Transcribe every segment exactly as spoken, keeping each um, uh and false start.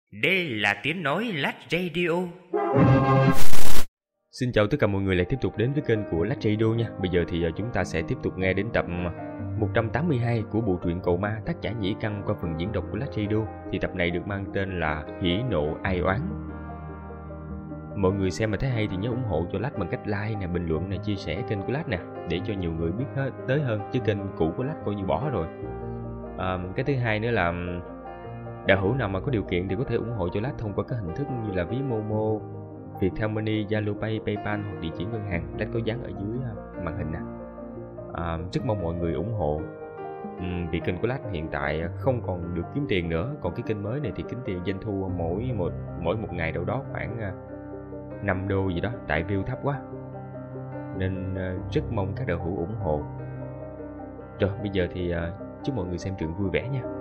Đây là tiếng nói Lách Radio. Xin chào tất cả mọi người lại tiếp tục đến với kênh của Lách Radio nha. Bây giờ thì chúng ta sẽ tiếp tục nghe đến tập một trăm tám mươi hai của bộ truyện Cậu Ma tác giả Nhĩ Căn qua phần diễn đọc của Lách Radio. Thì tập này được mang tên là Hỉ Nộ Ai Oán. Mọi người xem mà thấy hay thì nhớ ủng hộ cho Lách bằng cách like nè, bình luận nè, chia sẻ kênh của Lách nè, để cho nhiều người biết hết tới hơn, chứ kênh cũ của Lách coi như bỏ rồi. À, cái thứ hai nữa là đạo hữu nào mà có điều kiện thì có thể ủng hộ cho Lách thông qua các hình thức như là ví Momo, Viettel Money, Zalo Pay, PayPal hoặc địa chỉ ngân hàng. Lách có dán ở dưới màn hình nè. À, rất mong mọi người ủng hộ. Uhm, vì kênh của Lách hiện tại không còn được kiếm tiền nữa, còn cái kênh mới này thì kiếm tiền doanh thu mỗi một mỗi một ngày đâu đó khoảng năm đô gì đó, tại view thấp quá nên rất mong các đạo hữu ủng hộ. Rồi bây giờ thì chúc mọi người xem truyện vui vẻ nha.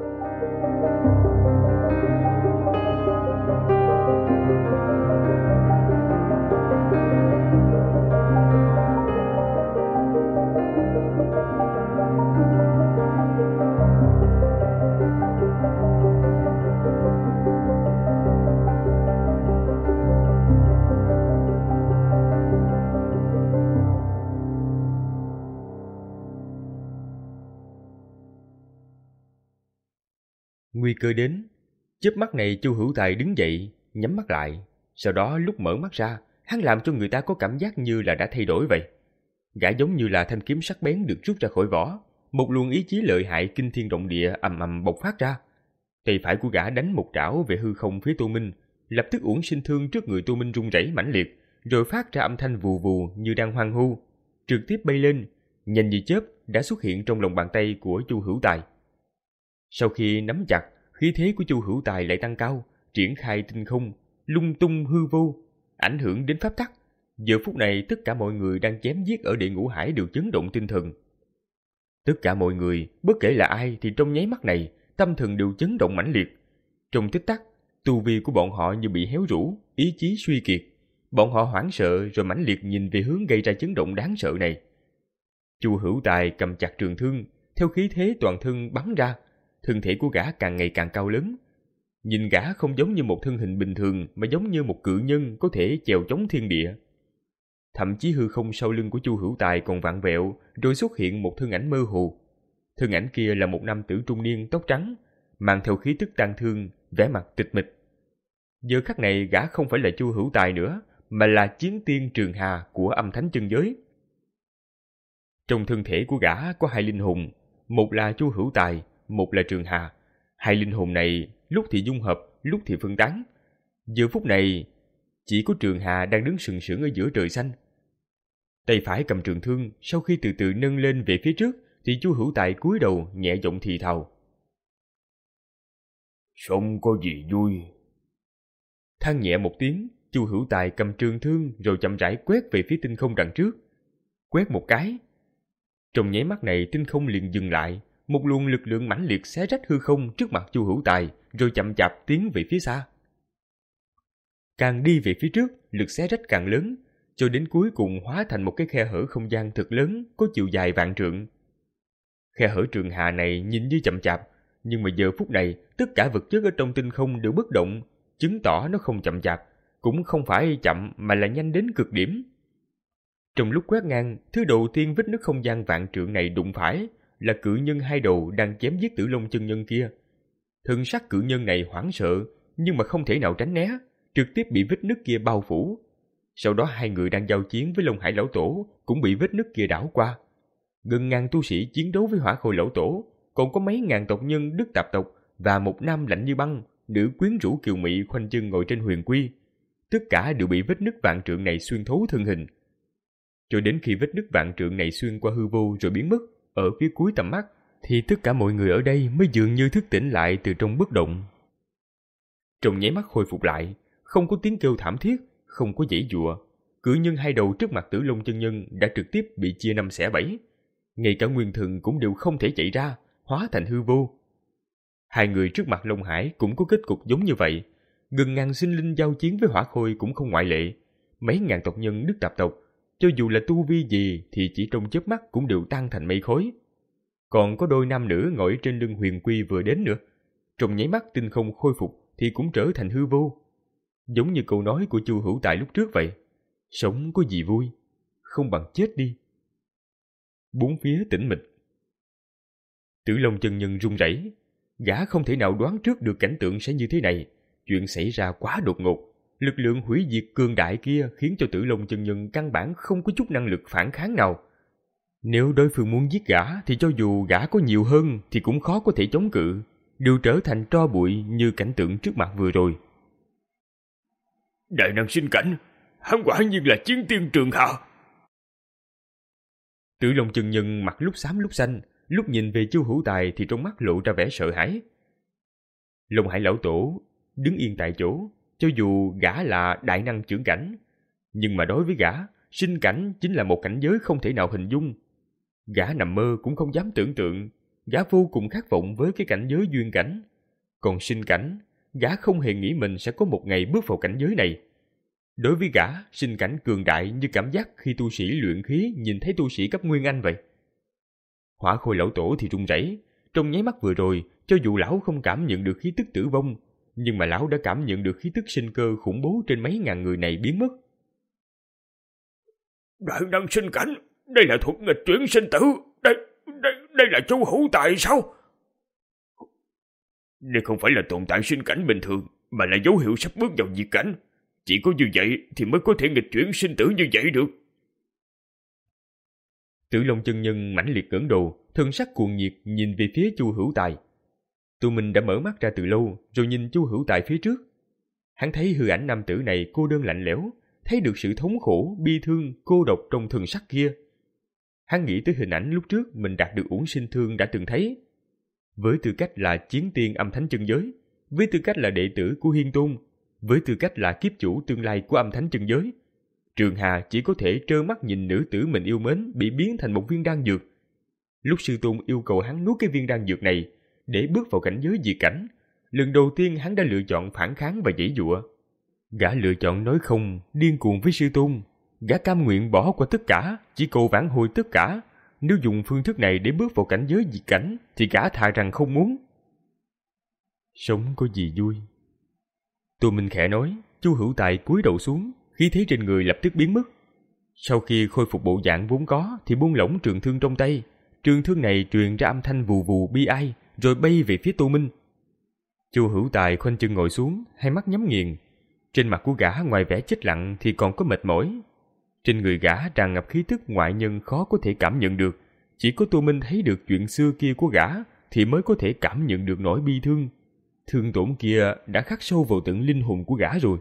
Nguy cơ đến. Chớp mắt này Chu Hữu Tài đứng dậy, nhắm mắt lại. Sau đó lúc mở mắt ra, hắn làm cho người ta có cảm giác như là đã thay đổi vậy. Gã giống như là thanh kiếm sắc bén được rút ra khỏi vỏ. Một luồng ý chí lợi hại kinh thiên động địa ầm ầm bộc phát ra. Tay phải của gã đánh một trảo về hư không phía Tô Minh, lập tức uổng sinh thương trước người Tô Minh rung rẩy mãnh liệt, rồi phát ra âm thanh vù vù như đang hoan hô, trực tiếp bay lên, nhanh như chớp đã xuất hiện trong lòng bàn tay của Chu Hữu Tài. Sau khi nắm chặt, khí thế của Chu Hữu Tài lại tăng cao, triển khai tinh không, lung tung hư vô, ảnh hưởng đến pháp tắc. Giờ phút này tất cả mọi người đang chém giết ở địa ngũ hải đều chấn động tinh thần. Tất cả mọi người, bất kể là ai thì trong nháy mắt này, tâm thần đều chấn động mãnh liệt. Trong tích tắc, tu vi của bọn họ như bị héo rũ, ý chí suy kiệt. Bọn họ hoảng sợ rồi mãnh liệt nhìn về hướng gây ra chấn động đáng sợ này. Chu Hữu Tài cầm chặt trường thương, theo khí thế toàn thân bắn ra. Thân thể của gã càng ngày càng cao lớn. Nhìn gã không giống như một thân hình bình thường mà giống như một cự nhân có thể chèo chống thiên địa. Thậm chí hư không sau lưng của Chu Hữu Tài còn vặn vẹo, rồi xuất hiện một thân ảnh mơ hồ. Thân ảnh kia là một nam tử trung niên tóc trắng, mang theo khí tức tang thương, vẻ mặt tịch mịch. Giờ khắc này gã không phải là Chu Hữu Tài nữa, mà là chiến tiên Trường Hà của âm thánh chân giới. Trong thân thể của gã có hai linh hồn, một là Chu Hữu Tài, một là Trường Hà. Hai linh hồn này lúc thì dung hợp, lúc thì phân tán. Giờ phút này chỉ có Trường Hà đang đứng sừng sững ở giữa trời xanh. Tay phải cầm trường thương, sau khi từ từ nâng lên về phía trước thì Chu Hữu Tài cúi đầu nhẹ giọng thì thào: "Sống có gì vui?" Than nhẹ một tiếng, Chu Hữu Tài cầm trường thương rồi chậm rãi quét về phía tinh không đằng trước. Quét một cái, trong nháy mắt này tinh không liền dừng lại. Một luồng lực lượng mãnh liệt xé rách hư không trước mặt Chu Hữu Tài, rồi chậm chạp tiến về phía xa. Càng đi về phía trước, lực xé rách càng lớn, cho đến cuối cùng hóa thành một cái khe hở không gian thật lớn, có chiều dài vạn trượng. Khe hở Trường Hà này nhìn như chậm chạp, nhưng mà giờ phút này tất cả vật chất ở trong tinh không đều bất động, chứng tỏ nó không chậm chạp, cũng không phải chậm mà là nhanh đến cực điểm. Trong lúc quét ngang, thứ đầu tiên vết nứt không gian vạn trượng này đụng phải là cự nhân hai đầu đang chém giết Tử Long chân nhân kia. Thân sắc cự nhân này hoảng sợ, nhưng mà không thể nào tránh né, trực tiếp bị vết nứt kia bao phủ. Sau đó hai người đang giao chiến với Long Hải lão tổ cũng bị vết nứt kia đảo qua. Gần ngàn tu sĩ chiến đấu với Hỏa Khôi lão tổ, còn có mấy ngàn tộc nhân Đức Tạp tộc và một nam lạnh như băng, nữ quyến rũ kiều mị khoanh chân ngồi trên huyền quy. Tất cả đều bị vết nứt vạn trượng này xuyên thấu thân hình. Cho đến khi vết nứt vạn trượng này xuyên qua hư vô rồi biến mất ở phía cuối tầm mắt, thì tất cả mọi người ở đây mới dường như thức tỉnh lại từ trong bất động. Trong nháy mắt khôi phục lại, không có tiếng kêu thảm thiết, không có giãy giụa. Cự nhân hai đầu trước mặt Tử Long chân nhân đã trực tiếp bị chia năm xẻ bảy. Ngay cả nguyên thần cũng đều không thể chạy ra, hóa thành hư vô. Hai người trước mặt Long Hải cũng có kết cục giống như vậy. Gần ngàn sinh linh giao chiến với Hỏa Khôi cũng không ngoại lệ. Mấy ngàn tộc nhân Đức Tạp tộc, cho dù là tu vi gì thì chỉ trong chớp mắt cũng đều tan thành mây khói. Còn có đôi nam nữ ngồi trên lưng huyền quy vừa đến nữa. Trong nháy mắt tinh không khôi phục, thì cũng trở thành hư vô. Giống như câu nói của Chu Hữu Tài lúc trước vậy. Sống có gì vui, không bằng chết đi. Bốn phía tĩnh mịch. Tử Long chân nhân run rẩy, gã không thể nào đoán trước được cảnh tượng sẽ như thế này. Chuyện xảy ra quá đột ngột, lực lượng hủy diệt cường đại kia khiến cho Tử Long chân nhân căn bản không có chút năng lực phản kháng nào. Nếu đối phương muốn giết gã thì cho dù gã có nhiều hơn thì cũng khó có thể chống cự, đều trở thành tro bụi như cảnh tượng trước mặt vừa rồi. Đại năng sinh cảnh, hắn quả nhiên là chiến tiên Trường Hà. Tử Long chân nhân mặt lúc xám lúc xanh, lúc nhìn về Chu Hữu Tài thì trong mắt lộ ra vẻ sợ hãi. Long Hải lão tổ đứng yên tại chỗ, cho dù gã là đại năng chưởng cảnh, nhưng mà đối với gã, sinh cảnh chính là một cảnh giới không thể nào hình dung. Gã nằm mơ cũng không dám tưởng tượng, gã vô cùng khát vọng với cái cảnh giới duyên cảnh. Còn sinh cảnh, gã không hề nghĩ mình sẽ có một ngày bước vào cảnh giới này. Đối với gã, sinh cảnh cường đại như cảm giác khi tu sĩ luyện khí nhìn thấy tu sĩ cấp Nguyên Anh vậy. Hỏa Khôi lão tổ thì run rẩy, trong nháy mắt vừa rồi, cho dù lão không cảm nhận được khí tức tử vong, nhưng mà lão đã cảm nhận được khí tức sinh cơ khủng bố trên mấy ngàn người này biến mất. Đại năng sinh cảnh, đây là thuật nghịch chuyển sinh tử, đây, đây, đây là Chu Hữu Tài sao? Đây không phải là tồn tại sinh cảnh bình thường, mà là dấu hiệu sắp bước vào diệt cảnh. Chỉ có như vậy thì mới có thể nghịch chuyển sinh tử như vậy được. Tử Long chân nhân mãnh liệt ngẩng đầu, thân sắc cuồng nhiệt nhìn về phía Chu Hữu Tài. Tụi mình đã mở mắt ra từ lâu, rồi nhìn Chu Hữu Tài phía trước. Hắn thấy hư ảnh nam tử này cô đơn lạnh lẽo, thấy được sự thống khổ, bi thương, cô độc trong thần sắc kia. Hắn nghĩ tới hình ảnh lúc trước mình đạt được uổng sinh thương đã từng thấy. Với tư cách là chiến tiên âm thánh chân giới, với tư cách là đệ tử của Hiên Tôn, với tư cách là kiếp chủ tương lai của âm thánh chân giới, Trường Hà chỉ có thể trơ mắt nhìn nữ tử mình yêu mến bị biến thành một viên đan dược. Lúc sư tôn yêu cầu hắn nuốt cái viên đan dược này để bước vào cảnh giới diệt cảnh, lần đầu tiên hắn đã lựa chọn phản kháng và giãy giụa. Gã lựa chọn nói không, điên cuồng với sư tôn. Gã cam nguyện bỏ qua tất cả, chỉ cầu vãn hồi tất cả. Nếu dùng phương thức này để bước vào cảnh giới diệt cảnh thì gã thà rằng không muốn. Sống có gì vui. Tô Minh khẽ nói. Chu Hữu Tài cúi đầu xuống, khí thế trên người lập tức biến mất. Sau khi khôi phục bộ dạng vốn có thì buông lỏng trường thương trong tay. Trường thương này truyền ra âm thanh vù vù bi ai, rồi bay về phía Tô Minh. Chu Hữu Tài khoanh chân ngồi xuống, hai mắt nhắm nghiền. Trên mặt của gã ngoài vẻ chết lặng thì còn có mệt mỏi. Trên người gã tràn ngập khí tức ngoại nhân khó có thể cảm nhận được. Chỉ có Tô Minh thấy được chuyện xưa kia của gã thì mới có thể cảm nhận được nỗi bi thương. Thương tổn kia đã khắc sâu vào tận linh hồn của gã rồi.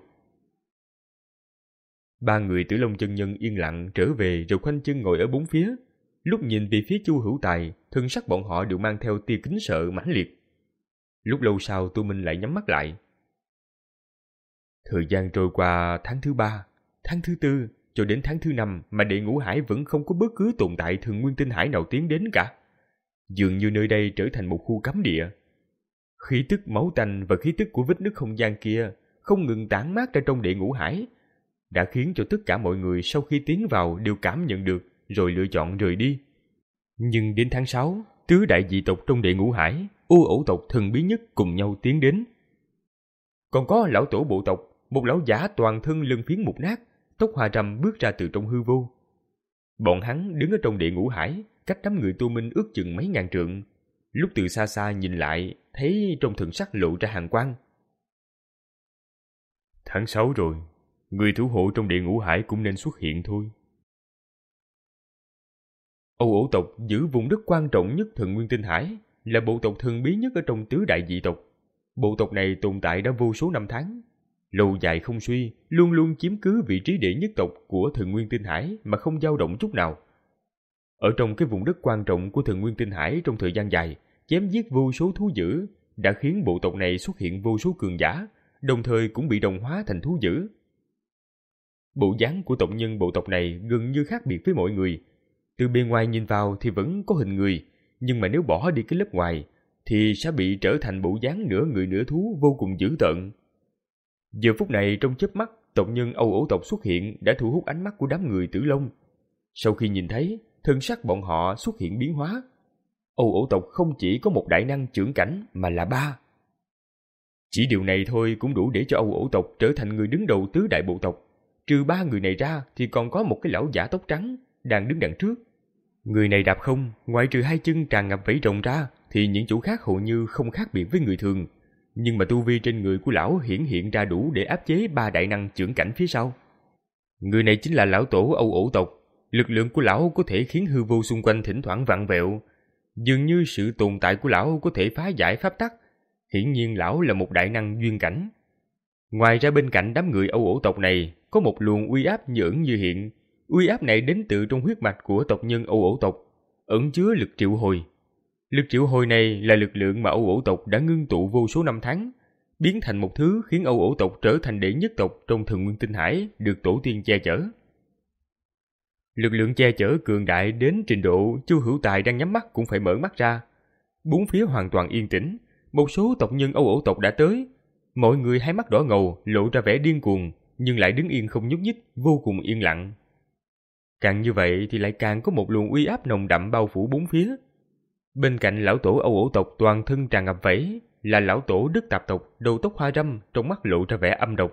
Ba người Tử Long chân nhân yên lặng trở về rồi khoanh chân ngồi ở bốn phía. Lúc nhìn về phía Chu Hữu Tài, thân sắc bọn họ đều mang theo tia kính sợ mãnh liệt. Lúc lâu sau Tô Minh lại nhắm mắt lại. Thời gian trôi qua tháng thứ ba, tháng thứ tư, cho đến tháng thứ năm mà đệ ngũ hải vẫn không có bất cứ tồn tại thường nguyên tinh hải nào tiến đến cả. Dường như nơi đây trở thành một khu cấm địa. Khí tức máu tanh và khí tức của vết nứt không gian kia không ngừng tản mát ra trong đệ ngũ hải, đã khiến cho tất cả mọi người sau khi tiến vào đều cảm nhận được rồi lựa chọn rời đi. Nhưng đến tháng sáu, tứ đại dị tộc trong đệ ngũ hải, u ẩu tộc thần bí nhất cùng nhau tiến đến. Còn có lão tổ bộ tộc, một lão giả toàn thân lân phiến mục nát, tóc hoa râm bước ra từ trong hư vô. Bọn hắn đứng ở trong đệ ngũ hải, cách đám người Tô Minh ước chừng mấy ngàn trượng. Lúc từ xa xa nhìn lại, thấy trong thần sắc lộ ra hàn quang. Tháng sáu rồi, người thủ hộ trong địa ngũ hải cũng nên xuất hiện thôi. Âu ổ tộc giữ vùng đất quan trọng nhất thần nguyên tinh hải, là bộ tộc thần bí nhất ở trong tứ đại dị tộc. Bộ tộc này tồn tại đã vô số năm tháng, lâu dài không suy, luôn luôn chiếm cứ vị trí đệ nhất tộc của thần nguyên tinh hải mà không dao động chút nào. Ở trong cái vùng đất quan trọng của thần nguyên tinh hải trong thời gian dài, chém giết vô số thú dữ, đã khiến bộ tộc này xuất hiện vô số cường giả, đồng thời cũng bị đồng hóa thành thú dữ. Bộ dáng của tộc nhân bộ tộc này gần như khác biệt với mọi người. Từ bề ngoài nhìn vào thì vẫn có hình người, nhưng mà nếu bỏ đi cái lớp ngoài thì sẽ bị trở thành bộ dáng nửa người nửa thú vô cùng dữ tợn. Giờ phút này trong chớp mắt, tộc nhân Âu ổ tộc xuất hiện đã thu hút ánh mắt của đám người Tử Long. Sau khi nhìn thấy, thân sắc bọn họ xuất hiện biến hóa. Âu ổ tộc không chỉ có một đại năng trưởng cảnh mà là ba. Chỉ điều này thôi cũng đủ để cho Âu Ổ tộc trở thành người đứng đầu tứ đại bộ tộc. Trừ ba người này ra thì còn có một cái lão giả tóc trắng đang đứng đằng trước. Người này đạp không, ngoại trừ hai chân tràn ngập vảy rồng ra thì những chỗ khác hầu như không khác biệt với người thường. Nhưng mà tu vi trên người của lão hiển hiện ra đủ để áp chế ba đại năng chưởng cảnh phía sau. Người này chính là lão tổ Âu Ổ tộc. Lực lượng của lão có thể khiến hư vô xung quanh thỉnh thoảng vặn vẹo. Dường như sự tồn tại của lão có thể phá giải pháp tắc. Hiển nhiên lão là một đại năng duyên cảnh. Ngoài ra bên cạnh đám người Âu Ổ tộc này có một luồng uy áp như ẩn như hiện. Uy áp này đến từ trong huyết mạch của tộc nhân Âu Ổ tộc, ẩn chứa lực triệu hồi. Lực triệu hồi này là lực lượng mà Âu Ổ tộc đã ngưng tụ vô số năm tháng, biến thành một thứ khiến Âu Ổ tộc trở thành đệ nhất tộc trong Thần Nguyên Tinh Hải, được tổ tiên che chở. Lực lượng che chở cường đại đến trình độ Chu Hữu Tài đang nhắm mắt cũng phải mở mắt ra. Bốn phía hoàn toàn yên tĩnh, một số tộc nhân Âu Ổ tộc đã tới. Mọi người hai mắt đỏ ngầu, lộ ra vẻ điên cuồng, nhưng lại đứng yên không nhúc nhích, vô cùng yên lặng. Càng như vậy thì lại càng có một luồng uy áp nồng đậm bao phủ bốn phía. Bên cạnh lão tổ Âu Ổ tộc toàn thân tràn ngập vảy là lão tổ Đức Tạp tộc, đầu tóc hoa râm, trong mắt lộ ra vẻ âm độc.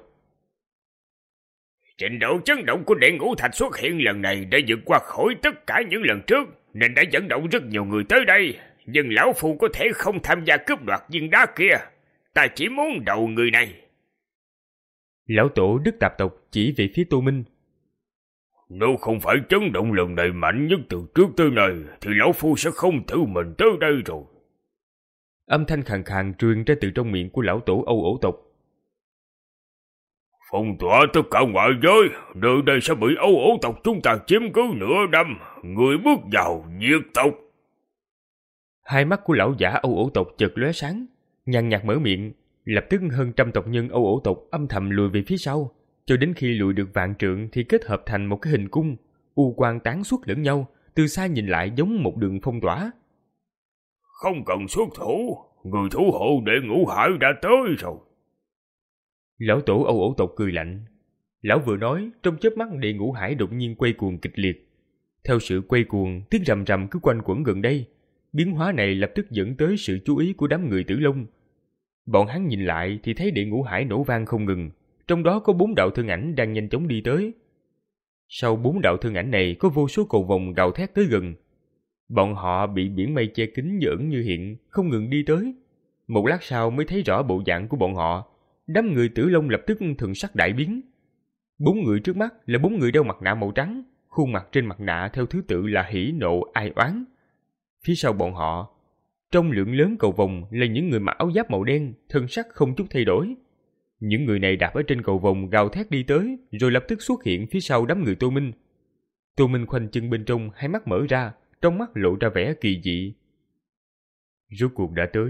Trình độ chấn động của Đệ Ngũ Thạch xuất hiện lần này đã vượt qua khỏi tất cả những lần trước, nên đã dẫn động rất nhiều người tới đây. Nhưng lão phu có thể không tham gia cướp đoạt viên đá kia. Ta chỉ muốn đầu người này. Lão tổ Đức Tạp tộc chỉ về phía Tô Minh. Nếu không phải chấn động lần này mạnh nhất từ trước tới nay, thì lão phu sẽ không tự mình tới đây rồi. Âm thanh khàn khàn truyền ra từ trong miệng của lão tổ Âu Ổ tộc. Phong tỏa tất cả ngoại giới, nơi đây sẽ bị Âu Ổ tộc chúng ta chiếm cứ nửa năm. Người bước vào diệt tộc. Hai mắt của lão giả Âu Ổ tộc chợt lóe sáng, nhàn nhạt mở miệng, lập tức hơn trăm tộc nhân Âu Ổ tộc âm thầm lùi về phía sau, cho đến khi lùi được vạn trượng thì kết hợp thành một cái hình cung, u quang tán xuất lẫn nhau, từ xa nhìn lại giống một đường phong tỏa. Không cần xuất thủ, người thủ hộ Đệ Ngũ Hải đã tới rồi. Lão tổ Âu Ổ tộc cười lạnh. Lão vừa nói, trong chớp mắt Đệ Ngũ Hải đột nhiên quay cuồng kịch liệt. Theo sự quay cuồng, tiếng rầm rầm cứ quanh quẩn gần đây. Biến hóa này lập tức dẫn tới sự chú ý của đám người Tử Long. Bọn hắn nhìn lại thì thấy Đệ Ngũ Hải nổ vang không ngừng, trong đó có bốn đạo thân ảnh đang nhanh chóng đi tới. Sau bốn đạo thân ảnh này có vô số cầu vồng gào thét tới gần. Bọn họ bị biển mây che kín như ẩn như hiện, không ngừng đi tới. Một lát sau mới thấy rõ bộ dạng của bọn họ. Đám người Tử Long lập tức thần sắc đại biến. Bốn người trước mắt là bốn người đeo mặt nạ màu trắng, khuôn mặt trên mặt nạ theo thứ tự là hỉ nộ ai oán. Phía sau bọn họ, trong lượng lớn cầu vồng là những người mặc áo giáp màu đen, thân sắc không chút thay đổi. Những người này đạp ở trên cầu vồng gào thét đi tới, rồi lập tức xuất hiện phía sau đám người Tô Minh. Tô Minh khoanh chân bên trong, hai mắt mở ra, trong mắt lộ ra vẻ kỳ dị. Rốt cuộc đã tới.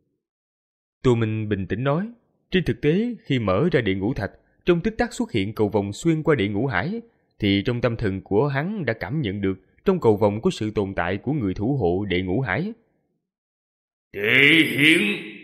Tô Minh bình tĩnh nói. Trên thực tế, khi mở ra Địa Ngũ Thạch, trong tích tắc xuất hiện cầu vồng xuyên qua Địa Ngũ Hải, thì trong tâm thần của hắn đã cảm nhận được trong cầu vồng có sự tồn tại của người thủ hộ Địa Ngũ Hải. Địa Hiển.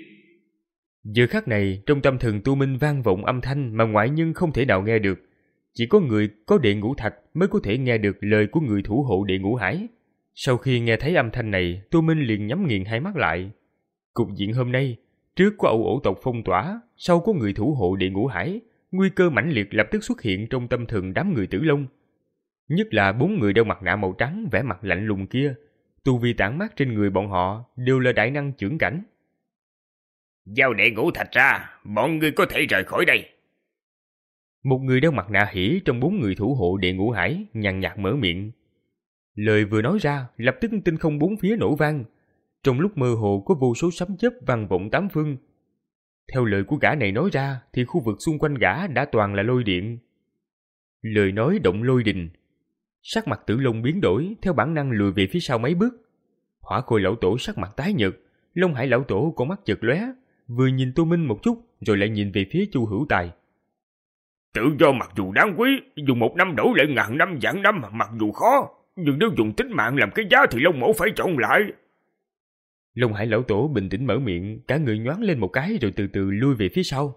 Giờ khắc này, trong tâm thần Tô Minh vang vọng âm thanh mà ngoại nhân không thể nào nghe được. Chỉ có người có Địa Ngũ Thạch mới có thể nghe được lời của người thủ hộ Địa Ngũ Hải. Sau khi nghe thấy âm thanh này, Tô Minh liền nhắm nghiền hai mắt lại. Cục diện hôm nay, trước có Âu Ổ tộc phong tỏa, sau có người thủ hộ Địa Ngũ Hải, nguy cơ mãnh liệt lập tức xuất hiện trong tâm thần đám người Tử Long. Nhất là bốn người đeo mặt nạ màu trắng vẻ mặt lạnh lùng kia, tu vi tản mát trên người bọn họ đều là đại năng chưởng cảnh. Giao Đệ Ngũ Thạch ra, bọn người có thể rời khỏi đây. Một người đeo mặt nạ hỉ trong bốn người thủ hộ Địa Ngũ Hải nhàn nhạt mở miệng. Lời vừa nói ra, lập tức tinh không bốn phía nổ vang. Trong lúc mơ hồ có vô số sấm chớp vang vọng tám phương. Theo lời của gã này nói ra thì khu vực xung quanh gã đã toàn là lôi điện. Lời nói động lôi đình. Sắc mặt Tử Long biến đổi, theo bản năng lùi về phía sau mấy bước. Hỏa Khôi lão tổ sắc mặt tái nhợt, Long Hải lão tổ con mắt chợt lóe, vừa nhìn Tô Minh một chút rồi lại nhìn về phía Chu Hữu Tài. Tự do mặc dù đáng quý, dùng một năm đổi lại ngàn năm vạn năm mặc dù khó, nhưng nếu dùng tính mạng làm cái giá thì Long mẫu phải chọn lại. Long Hải lão tổ bình tĩnh mở miệng, cả người nhoáng lên một cái rồi từ từ lui về phía sau.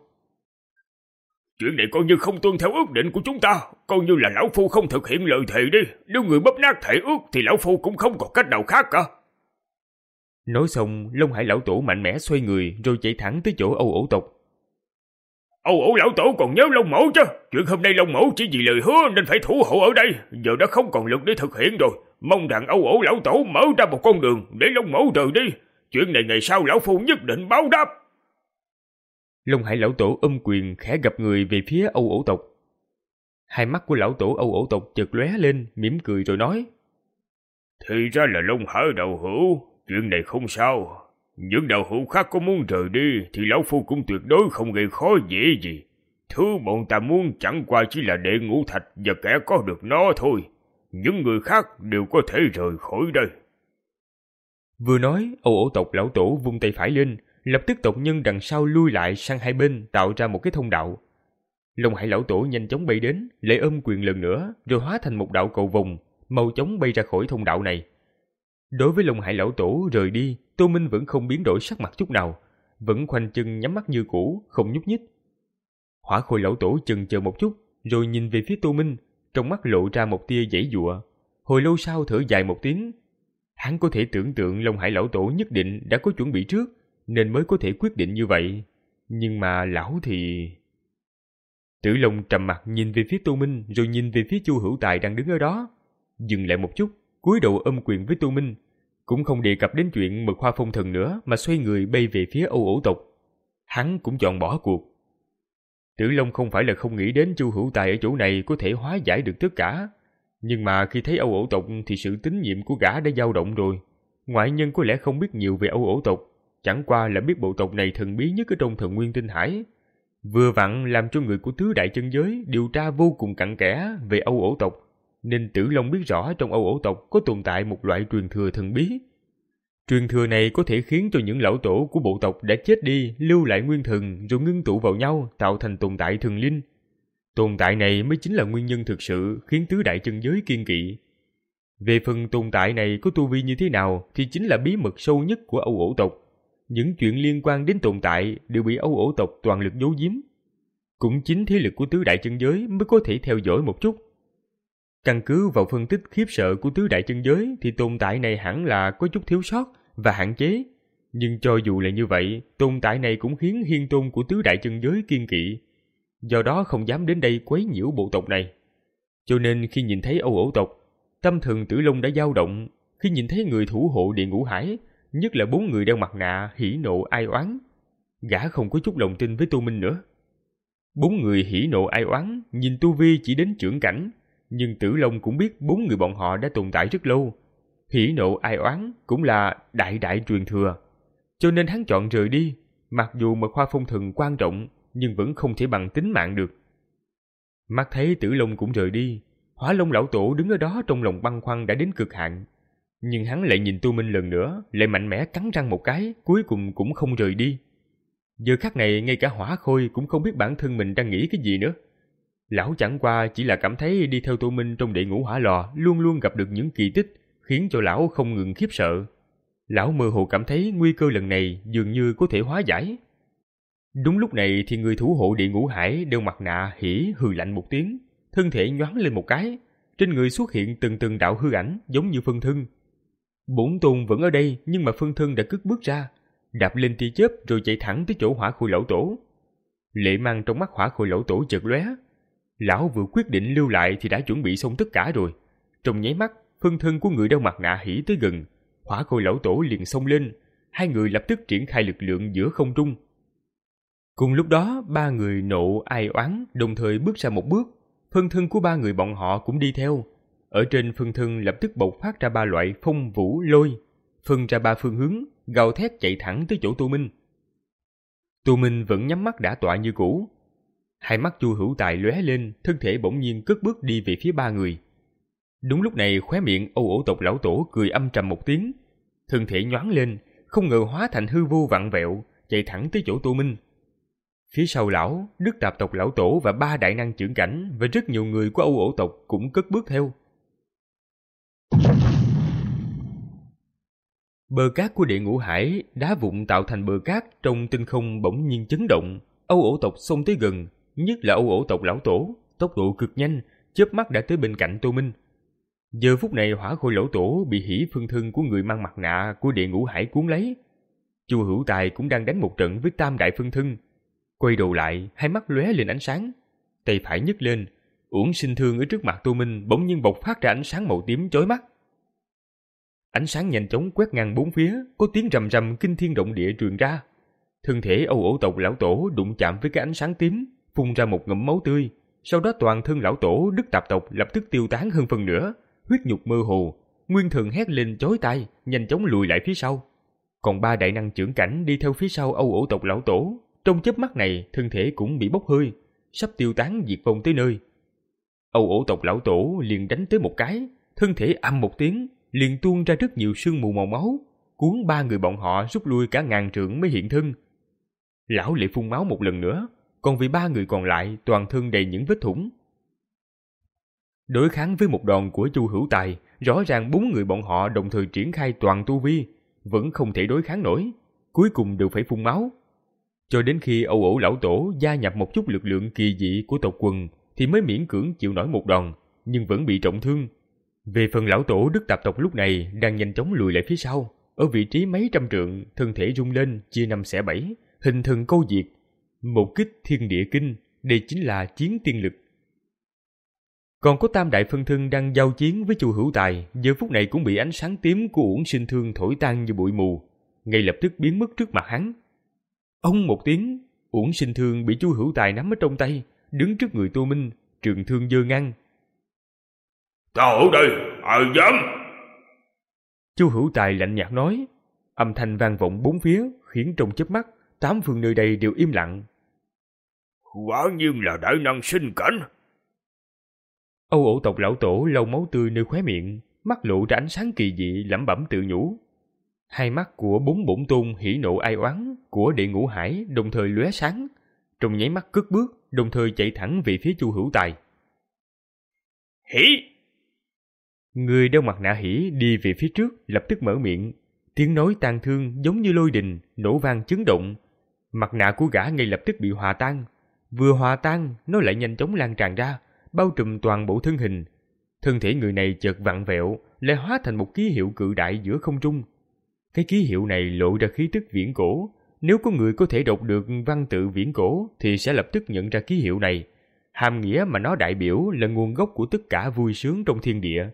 Chuyện này coi như không tuân theo ước định của chúng ta, coi như là lão phu không thực hiện lời thề đi. Nếu người bóp nát thể ước thì lão phu cũng không còn cách nào khác cả. Nói xong, Long Hải lão tổ mạnh mẽ xoay người rồi chạy thẳng tới chỗ Âu Ổ tộc. Âu ẩu lão tổ còn nhớ Long Mẫu chứ? Chuyện hôm nay Long Mẫu chỉ vì lời hứa nên phải thủ hộ ở đây, giờ đã không còn lực để thực hiện rồi. Mong rằng Âu ẩu lão tổ mở ra một con đường để Long Mẫu rời đi. Chuyện này ngày sau lão phu nhất định báo đáp. Long Hải lão tổ ôm quyền khẽ gập người về phía Âu ẩu tộc. Hai mắt của lão tổ Âu ẩu tộc chợt lóe lên, mỉm cười rồi nói: Thì ra là Long Hải đạo hữu, chuyện này không sao. Những đạo hữu khác có muốn rời đi thì lão phu cũng tuyệt đối không gây khó dễ gì. Thứ bọn ta muốn chẳng qua chỉ là đệ ngũ thạch và kẻ có được nó thôi. Những người khác đều có thể rời khỏi đây. Vừa nói, Âu ẩu tộc lão tổ vung tay phải lên, lập tức tộc nhân đằng sau lui lại sang hai bên, tạo ra một cái thông đạo. Long Hải lão tổ nhanh chóng bay đến, lại ôm quyền lần nữa, rồi hóa thành một đạo cầu vồng, mau chóng bay ra khỏi thông đạo này. Đối với Long Hải lão tổ rời đi, Tô Minh vẫn không biến đổi sắc mặt chút nào, vẫn khoanh chân nhắm mắt như cũ, không nhúc nhích. Hỏa Khôi lão tổ chần chờ một chút, rồi nhìn về phía Tô Minh, trong mắt lộ ra một tia giãy giụa. Hồi lâu sau thở dài một tiếng. Hắn có thể tưởng tượng Long Hải lão tổ nhất định đã có chuẩn bị trước, nên mới có thể quyết định như vậy. Nhưng mà lão thì... Tử Long trầm mặt nhìn về phía Tô Minh, rồi nhìn về phía Chu Hữu Tài đang đứng ở đó. Dừng lại một chút, cúi đầu ôm quyền với Tô Minh, cũng không đề cập đến chuyện Mực Hoa Phong Thần nữa, mà xoay người bay về phía Âu ẩu tộc. Hắn cũng chọn bỏ cuộc. Tử Long không phải là không nghĩ đến Chu Hữu Tài ở chỗ này có thể hóa giải được tất cả, nhưng mà khi thấy Âu ẩu tộc thì sự tín nhiệm của gã đã dao động rồi. Ngoại nhân có lẽ không biết nhiều về Âu ẩu tộc, chẳng qua là biết bộ tộc này thần bí nhất ở trong Thần Nguyên Tinh Hải. Vừa vặn làm cho người của tứ đại chân giới điều tra vô cùng cặn kẽ về Âu ẩu tộc, nên Tử Long biết rõ trong Âu ẩu tộc có tồn tại một loại truyền thừa thần bí. Truyền thừa này có thể khiến cho những lão tổ của bộ tộc đã chết đi lưu lại nguyên thần rồi ngưng tụ vào nhau tạo thành tồn tại thần linh. Tồn tại này mới chính là nguyên nhân thực sự khiến tứ đại chân giới kiêng kỵ. Về phần tồn tại này có tu vi như thế nào thì chính là bí mật sâu nhất của Âu ẩu tộc. Những chuyện liên quan đến tồn tại đều bị Âu ẩu tộc toàn lực giấu giếm. Cũng chính thế lực của tứ đại chân giới mới có thể theo dõi một chút. Căn cứ vào phân tích khiếp sợ của tứ đại chân giới thì tồn tại này hẳn là có chút thiếu sót và hạn chế. Nhưng cho dù là như vậy, tồn tại này cũng khiến hiên tôn của tứ đại chân giới kiêng kỵ. Do đó không dám đến đây quấy nhiễu bộ tộc này. Cho nên khi nhìn thấy Âu ẩu tộc, tâm thần Tử Long đã dao động. Khi nhìn thấy người thủ hộ Địa Ngũ Hải, nhất là bốn người đeo mặt nạ hỉ nộ ai oán, gã không có chút lòng tin với Tô Minh nữa. Bốn người hỉ nộ ai oán nhìn tu vi chỉ đến trưởng cảnh, nhưng Tử Long cũng biết bốn người bọn họ đã tồn tại rất lâu. Hỉ nộ ai oán cũng là đại đại truyền thừa, cho nên hắn chọn rời đi. Mặc dù Mật Hoa Phong Thần quan trọng, nhưng vẫn không thể bằng tính mạng được. Mắt thấy Tử Long cũng rời đi, Hỏa Long lão tổ đứng ở đó trong lòng băn khoăn đã đến cực hạn. Nhưng hắn lại nhìn Tô Minh lần nữa, lại mạnh mẽ cắn răng một cái, cuối cùng cũng không rời đi. Giờ khắc này ngay cả Hỏa Khôi cũng không biết bản thân mình đang nghĩ cái gì nữa. Lão chẳng qua chỉ là cảm thấy đi theo Tô Minh trong Đệ Ngũ Hỏa Lò luôn luôn gặp được những kỳ tích, khiến cho lão không ngừng khiếp sợ. Lão mơ hồ cảm thấy nguy cơ lần này dường như có thể hóa giải. Đúng lúc này thì người thủ hộ Địa Ngũ Hải đeo mặt nạ hỉ hừ lạnh một tiếng, thân thể nhoáng lên một cái, trên người xuất hiện từng từng đạo hư ảnh giống như phân thân. Bổn tôn vẫn ở đây, nhưng mà phân thân đã cất bước ra, đạp lên tia chớp rồi chạy thẳng tới chỗ Hỏa Khôi lão tổ. Lệ mang trong mắt Hỏa Khôi lão tổ chợt lóe. Lão vừa quyết định lưu lại thì đã chuẩn bị xong tất cả rồi. Trong nháy mắt, phân thân của người đeo mặt nạ hỉ tới gần, Hỏa Khôi lão tổ liền xông lên, hai người lập tức triển khai lực lượng giữa không trung. Cùng lúc đó, ba người nộ ai oán đồng thời bước ra một bước, phân thân của ba người bọn họ cũng đi theo. Ở trên phân thân lập tức bộc phát ra ba loại phong vũ lôi, phân ra ba phương hướng, gào thét chạy thẳng tới chỗ Tô Minh. Tô Minh vẫn nhắm mắt đã tọa như cũ. Hai mắt Chu Hữu Tài lóe lên, thân thể bỗng nhiên cất bước đi về phía ba người. Đúng lúc này khóe miệng Âu ẩu tộc lão tổ cười âm trầm một tiếng, thân thể nhoáng lên, không ngờ hóa thành hư vô vặn vẹo, chạy thẳng tới chỗ Tô Minh. Phía sau lão, Đức Tạp tộc lão tổ và ba đại năng trưởng cảnh và rất nhiều người của Âu ẩu tộc cũng cất bước theo. Bờ cát của Địa Ngũ Hải, đá vụn tạo thành bờ cát trong tinh không bỗng nhiên chấn động. Âu ẩu tộc xông tới gần, nhất là Âu ẩu tộc lão tổ, tốc độ cực nhanh, chớp mắt đã tới bên cạnh Tô Minh. Giờ phút này Hỏa Khôi lão tổ bị hỉ phân thân của người mang mặt nạ của Địa Ngũ Hải cuốn lấy. Chu Hữu Tài cũng đang đánh một trận với tam đại phân thân. Quay đầu lại, hai mắt lóe lên ánh sáng, tay phải nhấc lên, Uổng Sinh Thương ở trước mặt Tô Minh bỗng nhiên bộc phát ra ánh sáng màu tím chói mắt. Ánh sáng nhanh chóng quét ngang bốn phía, có tiếng rầm rầm kinh thiên động địa truyền ra. Thân thể Âu Ổ tộc lão tổ đụng chạm với cái ánh sáng tím, phun ra một ngụm máu tươi. Sau đó toàn thân lão tổ Đức Tạp tộc lập tức tiêu tán hơn phần nửa, huyết nhục mơ hồ. Nguyên Thần hét lên chói tai, nhanh chóng lùi lại phía sau. Còn ba đại năng trưởng cảnh đi theo phía sau Âu Ổ tộc lão tổ, trong chớp mắt này thân thể cũng bị bốc hơi, sắp tiêu tán diệt vong tới nơi. Âu Ổ tộc lão tổ liền đánh tới một cái, thân thể ầm một tiếng, liền tuôn ra rất nhiều sương mù màu máu, cuốn ba người bọn họ rút lui cả ngàn trượng mới hiện thân. Lão lại phun máu một lần nữa, còn vì ba người còn lại toàn thân đầy những vết thủng. Đối kháng với một đòn của Chu Hữu Tài, rõ ràng bốn người bọn họ đồng thời triển khai toàn tu vi, vẫn không thể đối kháng nổi, cuối cùng đều phải phun máu. Cho đến khi Âu Ổ lão tổ gia nhập một chút lực lượng kỳ dị của tộc quần thì mới miễn cưỡng chịu nổi một đòn, nhưng vẫn bị trọng thương. Về phần lão tổ Đức Tạp tộc lúc này đang nhanh chóng lùi lại phía sau, ở vị trí mấy trăm trượng, thân thể rung lên chia năm xẻ bảy, hình thần câu diệt. Một kích thiên địa kinh, đây chính là chiến tiên lực. Còn có tam đại phân thân đang giao chiến với Chu Hữu Tài, giờ phút này cũng bị ánh sáng tím của Uổng Sinh Thương thổi tan như bụi mù, ngay lập tức biến mất trước mặt hắn. Ông một tiếng, Uổng Sinh Thương bị Chu Hữu Tài nắm ở trong tay, đứng trước người Tô Minh, trường thương giơ ngang. Ta ở đây, ai dám? Chu Hữu Tài lạnh nhạt nói, âm thanh vang vọng bốn phía, khiến trong chớp mắt tám phương nơi đây đều im lặng. Quả nhiên là đại năng sinh cảnh. Âu Ổ tộc lão tổ lau máu tươi nơi khóe miệng, mắt lộ ra ánh sáng kỳ dị, lẩm bẩm tự nhủ. Hai mắt của bốn bổn tôn hỉ nộ ai oán của Đệ Ngũ Hải đồng thời lóe sáng, trong nháy mắt cất bước, đồng thời chạy thẳng về phía Chu Hữu Tài. Hỉ! Người đeo mặt nạ hỉ đi về phía trước, lập tức mở miệng, tiếng nói tang thương giống như lôi đình nổ vang chấn động. Mặt nạ của gã ngay lập tức bị hòa tan, vừa hòa tan nó lại nhanh chóng lan tràn ra, bao trùm toàn bộ thân hình. Thân thể người này chợt vặn vẹo, lại hóa thành một ký hiệu cự đại giữa không trung. Cái ký hiệu này lộ ra khí tức viễn cổ, nếu có người có thể đọc được văn tự viễn cổ thì sẽ lập tức nhận ra ký hiệu này. Hàm nghĩa mà nó đại biểu là nguồn gốc của tất cả vui sướng trong thiên địa.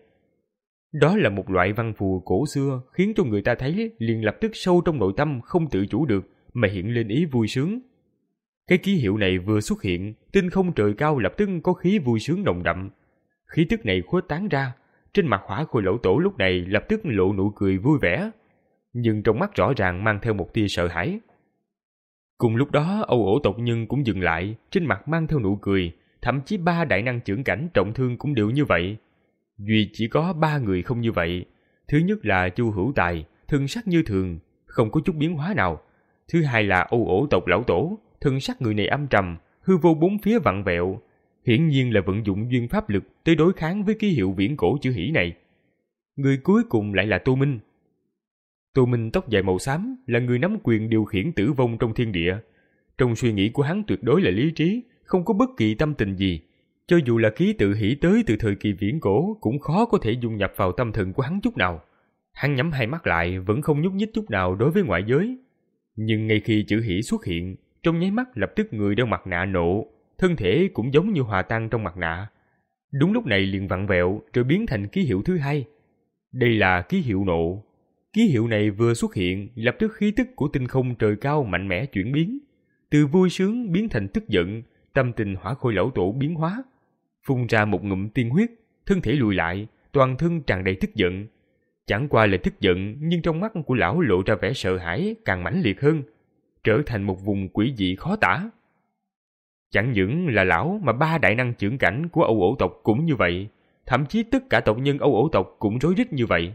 Đó là một loại văn phù cổ xưa, khiến cho người ta thấy liền lập tức sâu trong nội tâm không tự chủ được mà hiện lên ý vui sướng. Cái ký hiệu này vừa xuất hiện, tinh không trời cao lập tức có khí vui sướng nồng đậm. Khí tức này khuếch tán ra, trên mặt Hỏa Khôi lão tổ lúc này lập tức lộ nụ cười vui vẻ, nhưng trong mắt rõ ràng mang theo một tia sợ hãi. Cùng lúc đó, Âu Ổ tộc nhân cũng dừng lại, trên mặt mang theo nụ cười, thậm chí ba đại năng chưởng cảnh trọng thương cũng đều như vậy. Duy chỉ có ba người không như vậy. Thứ nhất là Chu Hữu Tài, thân sắc như thường, không có chút biến hóa nào. Thứ hai là Âu Ổ tộc lão tổ, thân sắc người này âm trầm, hư vô bốn phía vặn vẹo, hiển nhiên là vận dụng duyên pháp lực tới đối kháng với ký hiệu viễn cổ chữ hỉ này. Người cuối cùng lại là Tô Minh. Tô Minh tóc dài màu xám, là người nắm quyền điều khiển tử vong trong thiên địa. Trong suy nghĩ của hắn tuyệt đối là lý trí, không có bất kỳ tâm tình gì. Cho dù là ký tự hỉ tới từ thời kỳ viễn cổ cũng khó có thể dung nhập vào tâm thần của hắn chút nào. Hắn nhắm hai mắt lại, vẫn không nhúc nhích chút nào đối với ngoại giới. Nhưng ngay khi chữ hỉ xuất hiện, trong nháy mắt lập tức người đeo mặt nạ nộ, thân thể cũng giống như hòa tan trong mặt nạ. Đúng lúc này liền vặn vẹo rồi biến thành ký hiệu thứ hai. Đây là ký hiệu nộ. Ký hiệu này vừa xuất hiện, lập tức khí tức của tinh không trời cao mạnh mẽ chuyển biến, từ vui sướng biến thành tức giận. Tâm tình Hỏa Khôi lão tổ biến hóa, phun ra một ngụm tiên huyết, thân thể lùi lại, toàn thân tràn đầy tức giận. Chẳng qua là tức giận, nhưng trong mắt của lão lộ ra vẻ sợ hãi càng mãnh liệt hơn, trở thành một vùng quỷ dị khó tả. Chẳng những là lão mà ba đại năng chưởng cảnh của Âu Ổ tộc cũng như vậy, thậm chí tất cả tộc nhân Âu Ổ tộc cũng rối rít như vậy.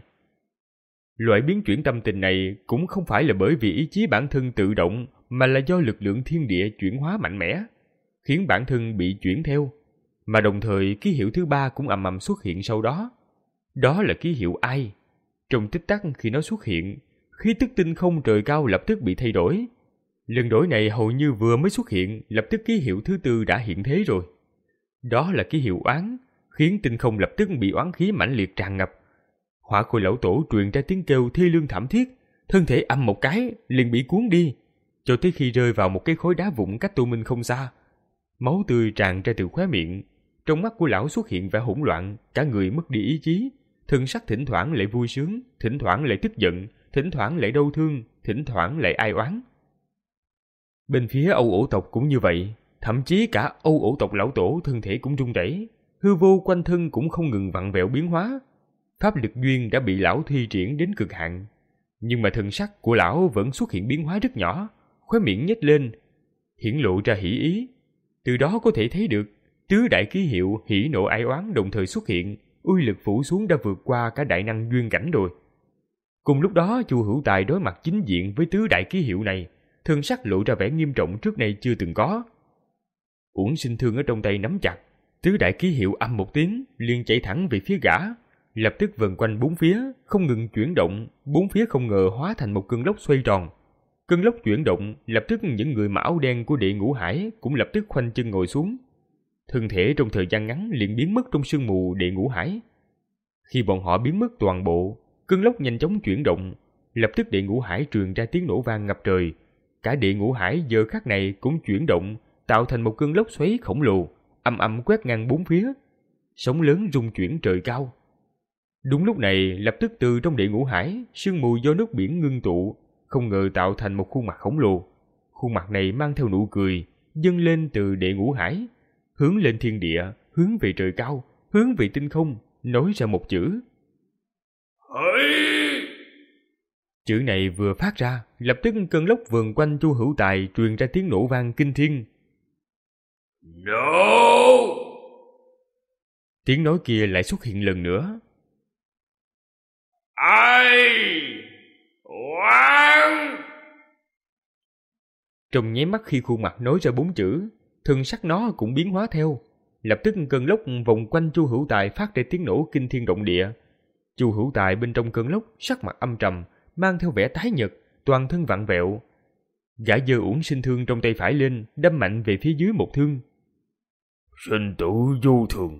Loại biến chuyển tâm tình này cũng không phải là bởi vì ý chí bản thân tự động, mà là do lực lượng thiên địa chuyển hóa mạnh mẽ, khiến bản thân bị chuyển theo, mà đồng thời ký hiệu thứ ba cũng ầm ầm xuất hiện sau đó. Đó là ký hiệu ai. Trong tích tắc khi nó xuất hiện, khí tức tinh không trời cao lập tức bị thay đổi. Lần đổi này hầu như vừa mới xuất hiện, lập tức ký hiệu thứ tư đã hiện thế rồi. Đó là ký hiệu oán, khiến tinh không lập tức bị oán khí mãnh liệt tràn ngập. Hỏa Khôi lão tổ truyền ra tiếng kêu thê lương thảm thiết, thân thể âm một cái liền bị cuốn đi. cho tới khi rơi vào một cái khối đá vụn cách Tô Minh không xa. Máu tươi tràn ra từ khóe miệng, trong mắt của lão xuất hiện vẻ hỗn loạn, cả người mất đi ý chí, thân sắc thỉnh thoảng lại vui sướng, thỉnh thoảng lại tức giận, thỉnh thoảng lại đau thương, thỉnh thoảng lại ai oán. Bên phía Âu Ổ tộc cũng như vậy, thậm chí cả Âu Ổ tộc lão tổ thân thể cũng run rẩy, hư vô quanh thân cũng không ngừng vặn vẹo biến hóa. Pháp lực duyên đã bị lão thi triển đến cực hạn, nhưng mà thần sắc của lão vẫn xuất hiện biến hóa rất nhỏ, khóe miệng nhếch lên, hiển lộ ra hỉ ý. Từ đó có thể thấy được tứ đại ký hiệu hỉ nộ ai oán đồng thời xuất hiện, uy lực phủ xuống đã vượt qua cả đại năng duyên cảnh rồi. Cùng lúc đó, Chu Hữu Tài đối mặt chính diện với tứ đại ký hiệu này, thân sắc lộ ra vẻ nghiêm trọng trước nay chưa từng có. Uổng Sinh Thương ở trong tay nắm chặt, tứ đại ký hiệu âm một tiếng liền chạy thẳng về phía gã, lập tức vần quanh bốn phía, không ngừng chuyển động, bốn phía không ngờ hóa thành một cơn lốc xoay tròn. Cơn lốc chuyển động, lập tức những người mặc áo đen của Địa Ngũ Hải cũng lập tức khoanh chân ngồi xuống. Thân thể trong thời gian ngắn liền biến mất trong sương mù Địa Ngũ Hải. Khi bọn họ biến mất toàn bộ, cơn lốc nhanh chóng chuyển động, lập tức Địa Ngũ Hải truyền ra tiếng nổ vang ngập trời. Cả Địa Ngũ Hải giờ khắc này cũng chuyển động, tạo thành một cơn lốc xoáy khổng lồ, âm âm quét ngang bốn phía. Sóng lớn rung chuyển trời cao. Đúng lúc này, lập tức từ trong Địa Ngũ Hải, sương mù do nước biển ngưng tụ, không ngờ tạo thành một khuôn mặt khổng lồ. Khuôn mặt này mang theo nụ cười, dâng lên từ Địa Ngũ Hải, hướng lên thiên địa, hướng về trời cao, hướng về tinh không, nói ra một chữ. Hỡi! Chữ này vừa phát ra, lập tức cơn lốc vờn quanh Chu Hữu Tài truyền ra tiếng nổ vang kinh thiên. No! Tiếng nói kia lại xuất hiện lần nữa. Ai? Oán! Trong nháy mắt khi khuôn mặt nói ra bốn chữ, thân sắc nó cũng biến hóa theo. Lập tức cơn lốc vòng quanh Chu Hữu Tài phát ra tiếng nổ kinh thiên động địa. Chu Hữu Tài bên trong cơn lốc sắc mặt âm trầm, mang theo vẻ tái nhợt, toàn thân vặn vẹo. Gã giơ Uổng Sinh Thương trong tay phải lên, đâm mạnh về phía dưới một thương. Sinh tử vô thường.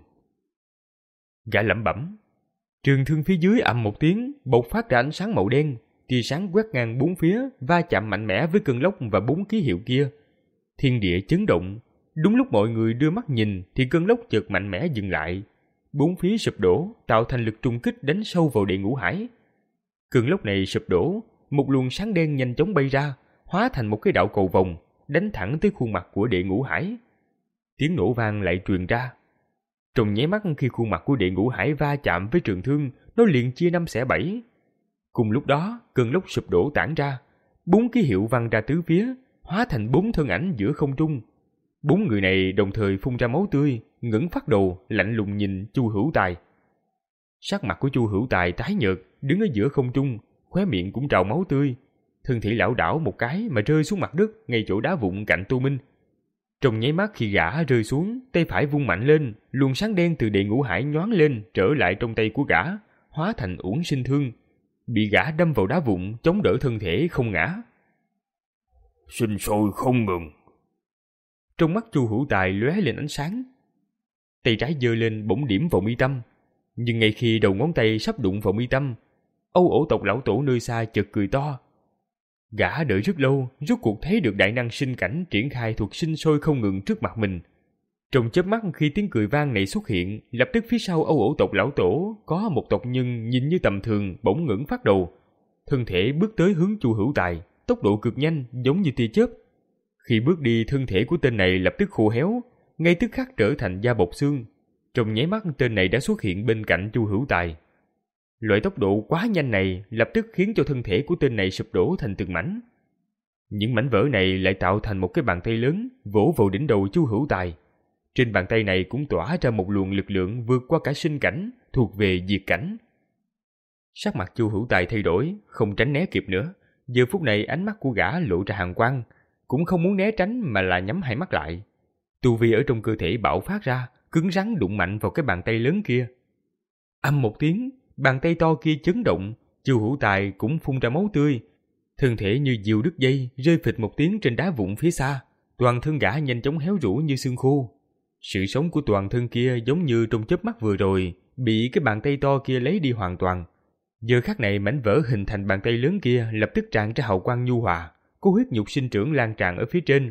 Gã lẩm bẩm. Trường thương phía dưới ầm một tiếng, bộc phát ra ánh sáng màu đen, tia sáng quét ngang bốn phía, va chạm mạnh mẽ với cơn lốc và bốn ký hiệu kia. Thiên địa chấn động. Đúng lúc mọi người đưa mắt nhìn thì cơn lốc chợt mạnh mẽ dừng lại. Bốn phía sụp đổ, tạo thành lực trùng kích đánh sâu vào Địa Ngũ Hải. Cơn lốc này sụp đổ, một luồng sáng đen nhanh chóng bay ra, hóa thành một cái đạo cầu vồng, đánh thẳng tới khuôn mặt của Địa Ngũ Hải. Tiếng nổ vang lại truyền ra. Trong nháy mắt khi khuôn mặt của Địa Ngũ Hải va chạm với trường thương, nó liền chia năm xẻ bảy. Cùng lúc đó, cơn lốc sụp đổ tản ra, bốn ký hiệu văng ra tứ phía, hóa thành bốn thân ảnh giữa không trung. Bốn người này đồng thời phun ra máu tươi, ngẩng phát đầu, lạnh lùng nhìn Chu Hữu Tài. Sắc mặt của Chu Hữu Tài tái nhợt, đứng ở giữa không trung, khóe miệng cũng trào máu tươi, thân thể lảo đảo một cái mà rơi xuống mặt đất ngay chỗ đá vụn cạnh Tô Minh. Trong nháy mắt khi gã rơi xuống, tay phải vung mạnh lên, luồng sáng đen từ Địa Ngũ Hải nhoáng lên trở lại trong tay của gã, hóa thành Uổng Sinh Thương, bị gã đâm vào đá vụn, chống đỡ thân thể không ngã. Sinh sôi không ngừng. Trong mắt Chu Hữu Tài lóe lên ánh sáng. Tay trái giơ lên bỗng điểm vào mi tâm, nhưng ngay khi đầu ngón tay sắp đụng vào mi tâm, Âu Ổ tộc lão tổ nơi xa chợt cười to. Gã đợi rất lâu, rốt cuộc thấy được đại năng sinh cảnh triển khai thuật sinh sôi không ngừng trước mặt mình. Trong chớp mắt khi tiếng cười vang này xuất hiện, lập tức phía sau Âu Ổ tộc lão tổ có một tộc nhân nhìn như tầm thường bỗng ngẩng phát đầu, thân thể bước tới hướng Chu Hữu Tài, tốc độ cực nhanh giống như tia chớp. Khi bước đi, thân thể của tên này lập tức khô héo, ngay tức khắc trở thành da bọc xương. Trong nháy mắt tên này đã xuất hiện bên cạnh Chu Hữu Tài. Loại tốc độ quá nhanh này lập tức khiến cho thân thể của tên này sụp đổ thành từng mảnh. Những mảnh vỡ này lại tạo thành một cái bàn tay lớn vỗ vào đỉnh đầu Chu Hữu Tài. Trên bàn tay này cũng tỏa ra một luồng lực lượng vượt qua cả sinh cảnh, thuộc về diệt cảnh. Sắc mặt Chu Hữu Tài thay đổi, không tránh né kịp nữa. Giờ phút này ánh mắt của gã lộ ra hàn quang, cũng không muốn né tránh mà là nhắm hai mắt lại. Tu vi ở trong cơ thể bạo phát ra, cứng rắn đụng mạnh vào cái bàn tay lớn kia. Âm một tiếng, bàn tay to kia chấn động, Chu Hữu Tài cũng phun ra máu tươi. Thân thể như diều đứt dây, rơi phịch một tiếng trên đá vụn phía xa. Toàn thân gã nhanh chóng héo rũ như xương khô. Sự sống của toàn thân kia giống như trong chớp mắt vừa rồi, bị cái bàn tay to kia lấy đi hoàn toàn. Giờ khắc này mảnh vỡ hình thành bàn tay lớn kia lập tức tràn ra hào quang nhu hòa, có huyết nhục sinh trưởng lan tràn ở phía trên.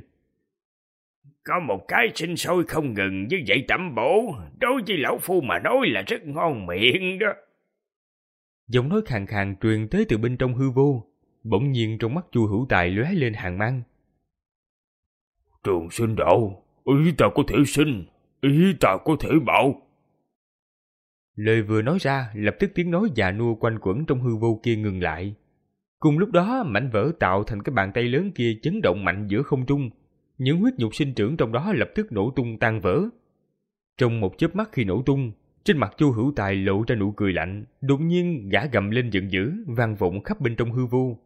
Có một cái sinh sôi không ngừng như vậy tẩm bổ, đối với lão phu mà nói là rất ngon miệng đó. Giọng nói khàn khàn truyền tới từ bên trong hư vô. Bỗng nhiên trong mắt Chu Hữu Tài lóe lên hàn mang. Trường sinh đạo, ý ta có thể sinh, ý ta có thể bảo. Lời vừa nói ra, lập tức tiếng nói già nua quanh quẩn trong hư vô kia ngừng lại. Cùng lúc đó, mảnh vỡ tạo thành cái bàn tay lớn kia chấn động mạnh giữa không trung. Những huyết nhục sinh trưởng trong đó lập tức nổ tung tan vỡ. Trong một chớp mắt khi nổ tung, trên mặt Chu Hữu Tài lộ ra nụ cười lạnh, đột nhiên gã gầm lên giận dữ, vang vọng khắp bên trong hư vô.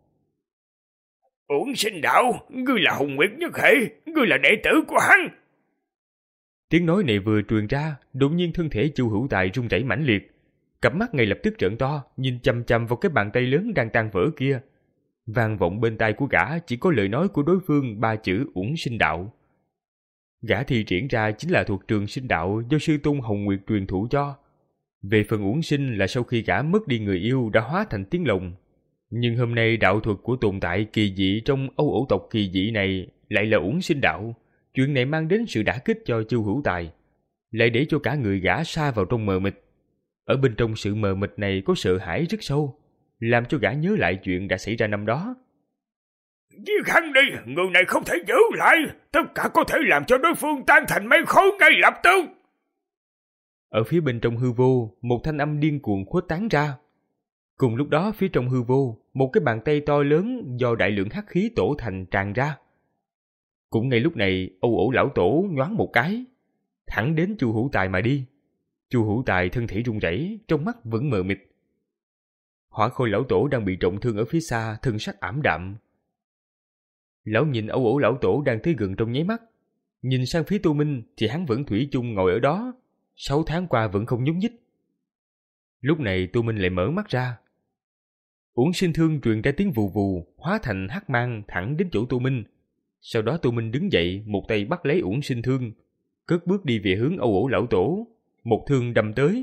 Uổng sinh đạo, ngươi là Hồng Nguyệt Nhất Hệ, ngươi là đệ tử của hắn. Tiếng nói này vừa truyền ra, đột nhiên thân thể Chu Hữu Tài rung rẩy mãnh liệt, cặp mắt ngay lập tức trợn to, nhìn chằm chằm vào cái bàn tay lớn đang tan vỡ kia. Vang vọng bên tai của gã chỉ có lời nói của đối phương ba chữ Uổng Sinh Đạo. Gã thi triển ra chính là thuộc Trường Sinh Đạo do sư tôn Hồng Nguyệt truyền thụ cho. Về phần Uổng Sinh là sau khi gã mất đi người yêu đã hóa thành tiếng lồng. Nhưng hôm nay đạo thuật của tồn tại kỳ dị trong Âu Ẩu tộc kỳ dị này lại là Uổng Sinh Đạo. Chuyện này mang đến sự đả kích cho Chu Hữu Tài, lại để cho cả người gã sa vào trong mờ mịt. Ở bên trong sự mờ mịt này có sợ hãi rất sâu, làm cho gã nhớ lại chuyện đã xảy ra năm đó. Giết hắn đi, người này không thể giữ lại, tất cả có thể làm cho đối phương tan thành mây khói ngay lập tức. Ở phía bên trong hư vô, một thanh âm điên cuồng khuếch tán ra. Cùng lúc đó phía trong hư vô, một cái bàn tay to lớn do đại lượng hắc khí tổ thành tràn ra. Cũng ngay lúc này, Âu Ẩu lão tổ nhoáng một cái, thẳng đến Chu Hữu Tài mà đi. Chu Hữu Tài thân thể run rẩy, trong mắt vẫn mờ mịt. Hỏa Khôi lão tổ đang bị trọng thương ở phía xa, thân sắc ảm đạm. Lão nhìn Âu Ẩu lão tổ đang tới gần trong nháy mắt, nhìn sang phía Tô Minh thì hắn vẫn thủy chung ngồi ở đó, sáu tháng qua vẫn không nhúc nhích. Lúc này Tô Minh lại mở mắt ra. Uổng Sinh Thương truyền ra tiếng vù vù, hóa thành hắc mang thẳng đến chỗ Tô Minh. Sau đó Tô Minh đứng dậy, một tay bắt lấy Uổng Sinh Thương, cất bước đi về hướng Âu Ẩu lão tổ, một thương đâm tới.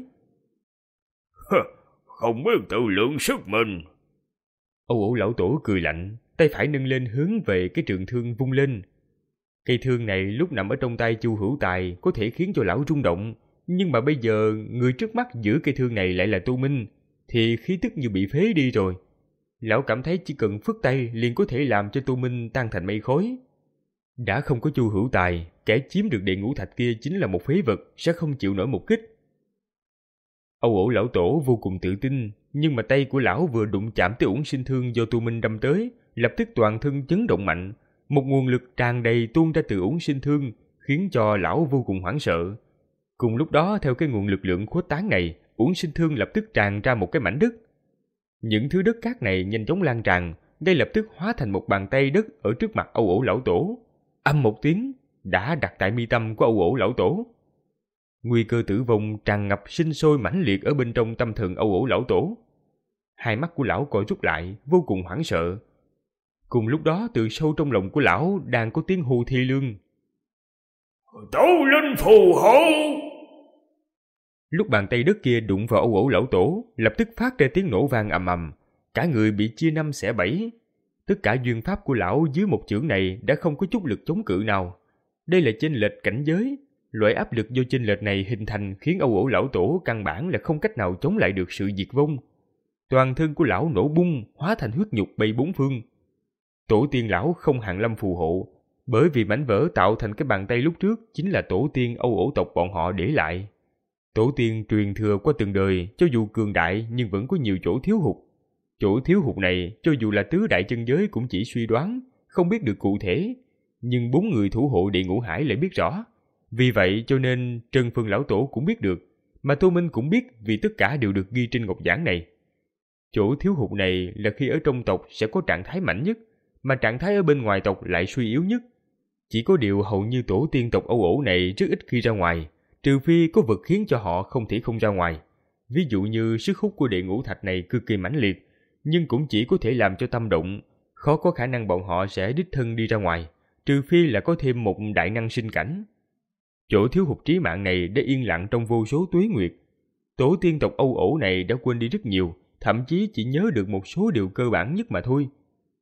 Không biết tự lượng sức mình. Âu Ẩu lão tổ cười lạnh, tay phải nâng lên hướng về cái trường thương vung lên. Cây thương này lúc nằm ở trong tay Chu Hữu Tài có thể khiến cho lão rung động, nhưng mà bây giờ người trước mắt giữ cây thương này lại là Tô Minh, thì khí tức như bị phế đi rồi. Lão cảm thấy chỉ cần phất tay liền có thể làm cho Tô Minh tan thành mây khói. Đã không có Chu Hữu Tài, kẻ chiếm được đệ ngũ thạch kia chính là một phế vật, sẽ không chịu nổi một kích. Âu Ẩu lão tổ vô cùng tự tin, nhưng mà tay của lão vừa đụng chạm tới Uổng Sinh Thương do Tô Minh đâm tới, lập tức toàn thân chấn động mạnh, một nguồn lực tràn đầy tuôn ra từ Uổng Sinh Thương, khiến cho lão vô cùng hoảng sợ. Cùng lúc đó, theo cái nguồn lực lượng khuếch tán này, Uổng Sinh Thương lập tức tràn ra một cái mảnh đất. Những thứ đất cát này nhanh chóng lan tràn, ngay lập tức hóa thành một bàn tay đất ở trước mặt Âu Ẩu lão tổ. Âm một tiếng, đã đặt tại mi tâm của Âu Ẩu lão tổ. Nguy cơ tử vong tràn ngập sinh sôi mãnh liệt ở bên trong tâm thần Âu Ẩu lão tổ. Hai mắt của lão co rút lại, vô cùng hoảng sợ. Cùng lúc đó, từ sâu trong lòng của lão đang có tiếng hô thi lương. Tổ linh phù hộ! Lúc bàn tay đất kia đụng vào Âu Ẩu lão tổ, lập tức phát ra tiếng nổ vang ầm ầm, cả người bị chia năm xẻ bảy. Tất cả duyên pháp của lão dưới một chưởng này đã không có chút lực chống cự nào. Đây là chênh lệch cảnh giới. Loại áp lực do chênh lệch này hình thành khiến Âu Ẩu lão tổ căn bản là không cách nào chống lại được sự diệt vong. Toàn thân của lão nổ bung, hóa thành huyết nhục bay bốn phương. Tổ tiên lão không hàn lâm phù hộ, bởi vì mảnh vỡ tạo thành cái bàn tay lúc trước chính là tổ tiên Âu Ẩu tộc bọn họ để lại. Tổ tiên truyền thừa qua từng đời, cho dù cường đại nhưng vẫn có nhiều chỗ thiếu hụt. Chỗ thiếu hụt này, cho dù là tứ đại chân giới cũng chỉ suy đoán, không biết được cụ thể. Nhưng bốn người thủ hộ địa ngũ hải lại biết rõ. Vì vậy cho nên Trần Phương lão tổ cũng biết được, mà Tô Minh cũng biết vì tất cả đều được ghi trên ngọc giảng này. Chỗ thiếu hụt này là khi ở trong tộc sẽ có trạng thái mạnh nhất, mà trạng thái ở bên ngoài tộc lại suy yếu nhất. Chỉ có điều hầu như tổ tiên tộc Âu Ẩu này rất ít khi ra ngoài, trừ phi có vật khiến cho họ không thể không ra ngoài. Ví dụ như sức hút của đệ ngũ thạch này cực kỳ mãnh liệt, nhưng cũng chỉ có thể làm cho tâm động, khó có khả năng bọn họ sẽ đích thân đi ra ngoài, trừ phi là có thêm một đại năng sinh cảnh. Chỗ thiếu hụt trí mạng này đã yên lặng trong vô số tuế nguyệt. Tổ tiên tộc Âu Ẩu này đã quên đi rất nhiều, thậm chí chỉ nhớ được một số điều cơ bản nhất mà thôi.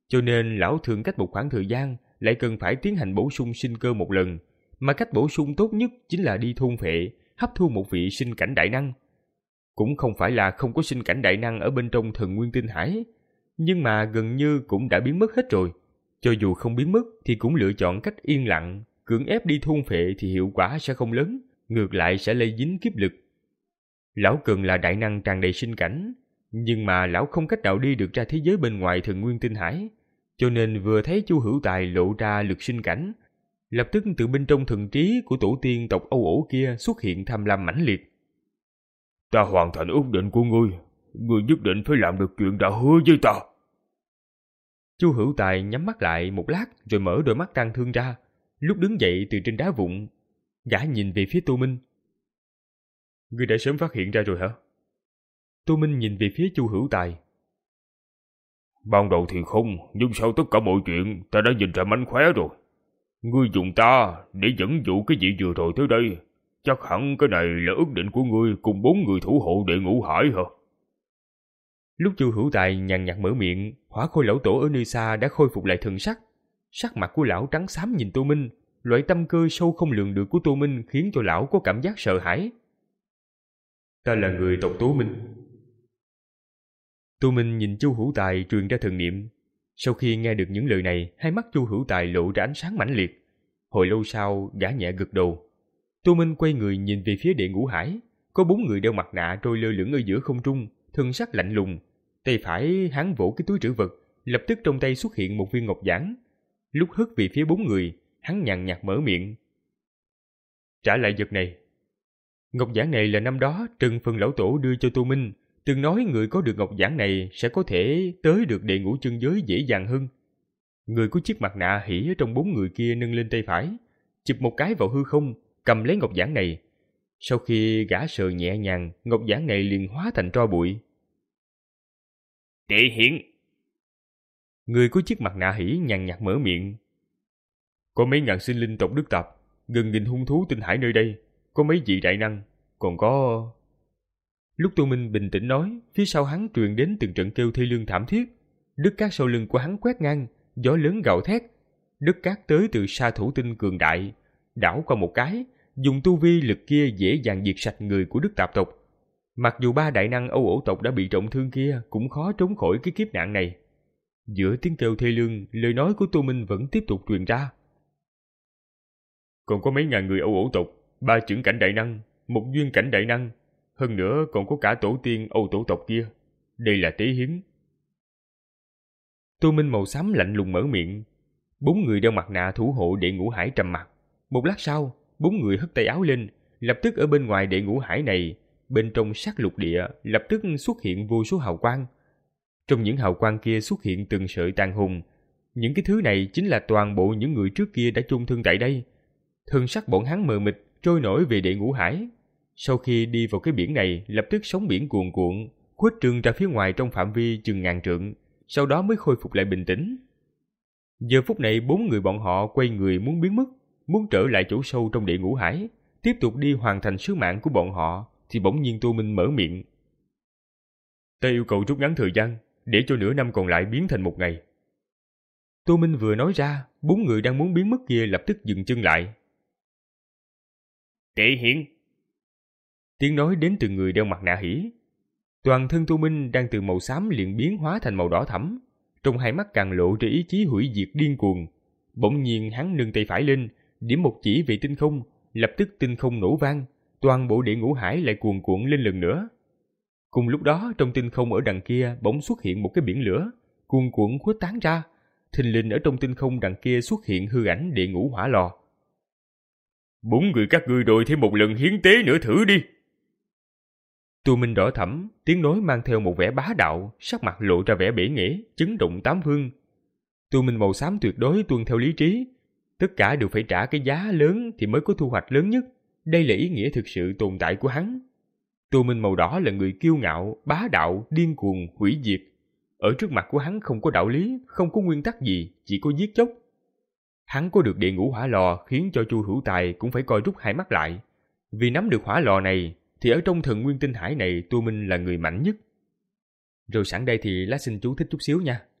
cho nên lão thường cách một khoảng thời gian lại cần phải tiến hành bổ sung sinh cơ một lần, mà cách bổ sung tốt nhất chính là đi thôn phệ, hấp thu một vị sinh cảnh đại năng. Cũng không phải là không có sinh cảnh đại năng ở bên trong Thần Nguyên Tinh Hải, nhưng mà gần như cũng đã biến mất hết rồi. Cho dù không biến mất thì cũng lựa chọn cách yên lặng, cưỡng ép đi thôn phệ thì hiệu quả sẽ không lớn, ngược lại sẽ lây dính kiếp lực. Lão cần là đại năng tràn đầy sinh cảnh, nhưng mà lão không cách nào đi được ra thế giới bên ngoài Thần Nguyên Tinh Hải, cho nên vừa thấy Chu Hữu Tài lộ ra lực sinh cảnh, lập tức từ bên trong thần trí của tổ tiên tộc Âu Ổ kia xuất hiện tham lam mãnh liệt. Ta hoàn thành ước định của ngươi, ngươi nhất định phải làm được chuyện đã hứa với ta. Chu Hữu Tài nhắm mắt lại một lát rồi mở đôi mắt tang thương ra, lúc đứng dậy từ trên đá vụn, gã nhìn về phía Tô Minh. Ngươi đã sớm phát hiện ra rồi hả? Tô Minh nhìn về phía Chu Hữu Tài. Ban đầu thì không, nhưng sau tất cả mọi chuyện ta đã nhìn ra mánh khóe rồi. Ngươi dùng ta để dẫn dụ cái gì vừa rồi tới đây, chắc hẳn cái này là ước định của ngươi cùng bốn người thủ hộ đệ ngũ hải hả? Lúc Chu Hữu Tài nhàn nhạt mở miệng, Hỏa Khôi lão tổ ở nơi xa đã khôi phục lại thần sắc. Sắc mặt của lão trắng xám nhìn Tô Minh, loại tâm cơ sâu không lường được của Tô Minh khiến cho lão có cảm giác sợ hãi. Ta là người tộc Tố Minh. Tô Minh nhìn Chu Hữu Tài truyền ra thần niệm. Sau khi nghe được những lời này, hai mắt Chu Hữu Tài lộ ra ánh sáng mãnh liệt. Hồi lâu sau, gã nhẹ gật đầu. Tô Minh quay người nhìn về phía đệ ngũ hải, có bốn người đeo mặt nạ trôi lơ lửng ở giữa không trung, thân sắc lạnh lùng. Tay phải hắn vỗ cái túi trữ vật, lập tức trong tay xuất hiện một viên ngọc giản. Lúc hất về phía bốn người, hắn nhàn nhạt mở miệng. Trả lại vật này. Ngọc giản này là năm đó Trần Phần lão tổ đưa cho Tô Minh, từng nói người có được ngọc giản này sẽ có thể tới được đệ ngũ chân giới dễ dàng hơn. Người có chiếc mặt nạ hỉ ở trong bốn người kia nâng lên tay phải, chụp một cái vào hư không, cầm lấy ngọc giản này. Sau khi gã sờ nhẹ nhàng, ngọc giản này liền hóa thành tro bụi. Đệ Hiển. Người có chiếc mặt nạ hỉ nhàn nhạt mở miệng. Có mấy ngàn sinh linh tộc Đức Tạp, gần nghìn hung thú tinh hải nơi đây, có mấy vị đại năng, còn có... Lúc Tô Minh bình tĩnh nói, phía sau hắn truyền đến từng trận kêu thê lương thảm thiết. Đất cát sau lưng của hắn quét ngang, gió lớn gào thét. Đất cát tới từ sa thủ tinh cường đại, đảo qua một cái, dùng tu vi lực kia dễ dàng diệt sạch người của Đức Tạp tộc. Mặc dù ba đại năng Âu Ổ tộc đã bị trọng thương kia cũng khó trốn khỏi cái kiếp nạn này. Giữa tiếng kêu thê lương, lời nói của Tô Minh vẫn tiếp tục truyền ra. Còn có mấy ngàn người Âu Ổ tộc, ba chưởng cảnh đại năng, một duyên cảnh đại năng, hơn nữa còn có cả tổ tiên Âu tổ tộc kia. Đây là tế hiến. Tô Minh màu xám lạnh lùng mở miệng. Bốn người đeo mặt nạ thủ hộ đệ ngũ hải trầm mặt. Một lát sau, bốn người hất tay áo lên, lập tức ở bên ngoài đệ ngũ hải này, bên trong sát lục địa lập tức xuất hiện vô số hào quang. Trong những hào quang kia xuất hiện từng sợi tàn hồn. Những cái thứ này chính là toàn bộ những người trước kia đã chôn thương tại đây. Thân sắc bọn hắn mờ mịt trôi nổi về đệ ngũ hải. Sau khi đi vào cái biển này, lập tức sóng biển cuồn cuộn, khuếch trương ra phía ngoài trong phạm vi chừng ngàn trượng, sau đó mới khôi phục lại bình tĩnh. Giờ phút này bốn người bọn họ quay người muốn biến mất, muốn trở lại chỗ sâu trong địa ngũ hải, tiếp tục đi hoàn thành sứ mạng của bọn họ, thì bỗng nhiên Tô Minh mở miệng. Ta yêu cầu rút ngắn thời gian, để cho nửa năm còn lại biến thành một ngày. Tô Minh vừa nói ra, bốn người đang muốn biến mất kia lập tức dừng chân lại. Đệ Hiển. Tiếng nói đến từ người đeo mặt nạ hỉ. Toàn thân Tô Minh đang từ màu xám liền biến hóa thành màu đỏ thẫm, trong hai mắt càng lộ ra ý chí hủy diệt điên cuồng. Bỗng nhiên hắn nâng tay phải lên, điểm một chỉ về tinh không, lập tức tinh không nổ vang, toàn bộ địa ngũ hải lại cuồn cuộn lên lần nữa. Cùng lúc đó trong tinh không ở đằng kia bỗng xuất hiện một cái biển lửa, cuồn cuộn khuếch tán ra. Thình lình ở trong tinh không đằng kia xuất hiện hư ảnh địa ngũ hỏa lò. Bốn người các ngươi đội thêm một lần hiến tế nữa thử đi. Tô Minh đỏ thẫm, tiếng nói mang theo một vẻ bá đạo, sắc mặt lộ ra vẻ bể nghễ, chấn động tám phương. Tô Minh màu xám tuyệt đối tuân theo lý trí, tất cả đều phải trả cái giá lớn thì mới có thu hoạch lớn nhất. Đây là ý nghĩa thực sự tồn tại của hắn. Tô Minh màu đỏ là người kiêu ngạo, bá đạo, điên cuồng, hủy diệt. Ở trước mặt của hắn không có đạo lý, không có nguyên tắc gì, chỉ có giết chóc. Hắn có được địa ngũ hỏa lò khiến cho Chu Hữu Tài cũng phải coi rút hai mắt lại. Vì nắm được hỏa lò này, thì ở trong thần nguyên tinh hải này Tô Minh là người mạnh nhất. Rồi sẵn đây thì lát xin chú thích chút xíu nha.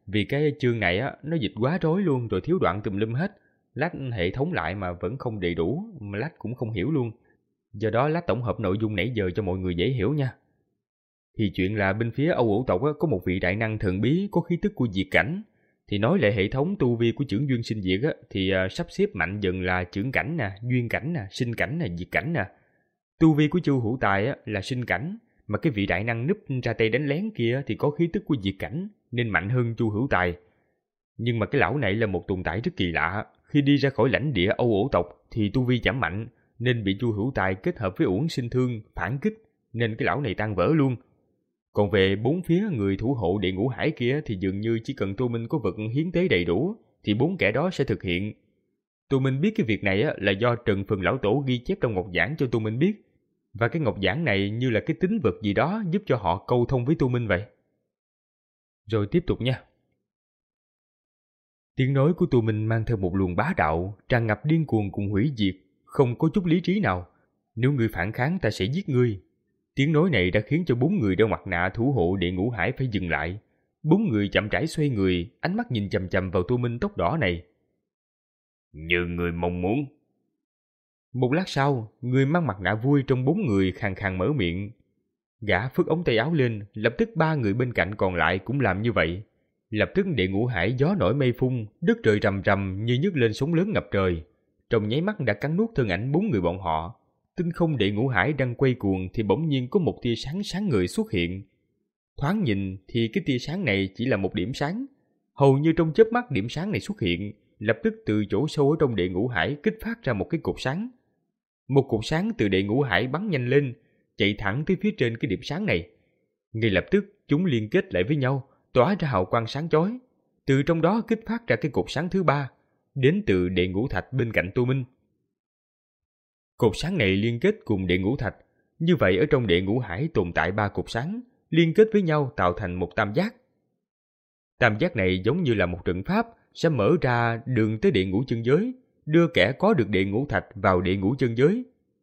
vì cái chương này á nó dịch quá rối luôn, rồi thiếu đoạn tùm lum hết. Lát hệ thống lại mà vẫn không đầy đủ, mà Lát cũng không hiểu luôn. Do đó Lát tổng hợp nội dung nãy giờ cho mọi người dễ hiểu nha. Thì chuyện là bên phía Âu Ổ tộc á, có một vị đại năng thần bí có khí tức của diệt cảnh. Thì nói lại hệ thống tu vi của chưởng duyên sinh diệt á, thì uh, sắp xếp mạnh dần là chưởng cảnh nè, duyên cảnh nè, sinh cảnh nè, diệt cảnh nè. Tu vi của Chu Hữu Tài á, là sinh cảnh, mà cái vị đại năng núp ra tay đánh lén kia thì có khí tức của diệt cảnh, nên mạnh hơn Chu Hữu Tài. Nhưng mà cái lão này là một tồn tại rất kỳ lạ. Khi đi ra khỏi lãnh địa Âu Ổ tộc thì tu vi giảm mạnh, nên bị Chu Hữu Tài kết hợp với Uổng Sinh Thương phản kích, nên cái lão này tan vỡ luôn. Còn về bốn phía người thủ hộ địa ngũ hải kia thì dường như chỉ cần Tô Minh có vật hiến tế đầy đủ thì bốn kẻ đó sẽ thực hiện. Tô Minh biết cái việc này là do Trần Phần lão tổ ghi chép trong ngọc giảng cho Tô Minh biết, và cái ngọc giảng này như là cái tín vật gì đó giúp cho họ câu thông với Tô Minh vậy. Rồi tiếp tục nha. Tiếng nói của Tô Minh mang theo một luồng bá đạo, tràn ngập điên cuồng cùng hủy diệt, không có chút lý trí nào. Nếu ngươi phản kháng ta sẽ giết ngươi. Tiếng nói này đã khiến cho bốn người đeo mặt nạ thủ hộ địa ngũ hải phải dừng lại. Bốn người chậm rãi xoay người, ánh mắt nhìn chằm chằm vào Tô Minh tóc đỏ này. Như người mong muốn. Một lát sau, người mang mặt nạ vui trong bốn người khàn khàn mở miệng. Gã phất ống tay áo lên, lập tức ba người bên cạnh còn lại cũng làm như vậy. Lập tức địa ngũ hải gió nổi mây phun, đất trời rầm rầm như nhấc lên sóng lớn ngập trời. Trong nháy mắt đã cắn nuốt thân ảnh bốn người bọn họ. Tinh không địa ngũ hải đang quay cuồng thì bỗng nhiên có một tia sáng sáng ngời xuất hiện. Thoáng nhìn thì cái tia sáng này chỉ là một điểm sáng. Hầu như trong chớp mắt điểm sáng này xuất hiện, lập tức từ chỗ sâu ở trong địa ngũ hải kích phát ra một cái cột sáng. Một cột sáng từ địa ngũ hải bắn nhanh lên, chạy thẳng tới phía trên cái điểm sáng này. Ngay lập tức chúng liên kết lại với nhau, tỏa ra hào quang sáng chói. Từ trong đó kích phát ra cái cột sáng thứ ba, đến từ địa ngũ thạch bên cạnh Tô Minh. Cột sáng này liên kết cùng địa ngũ thạch. Như vậy ở trong địa ngũ hải tồn tại ba cột sáng, liên kết với nhau tạo thành một tam giác. Tam giác này giống như là một trận pháp, sẽ mở ra đường tới địa ngũ chân giới, đưa kẻ có được địa ngũ thạch vào địa ngũ chân giới.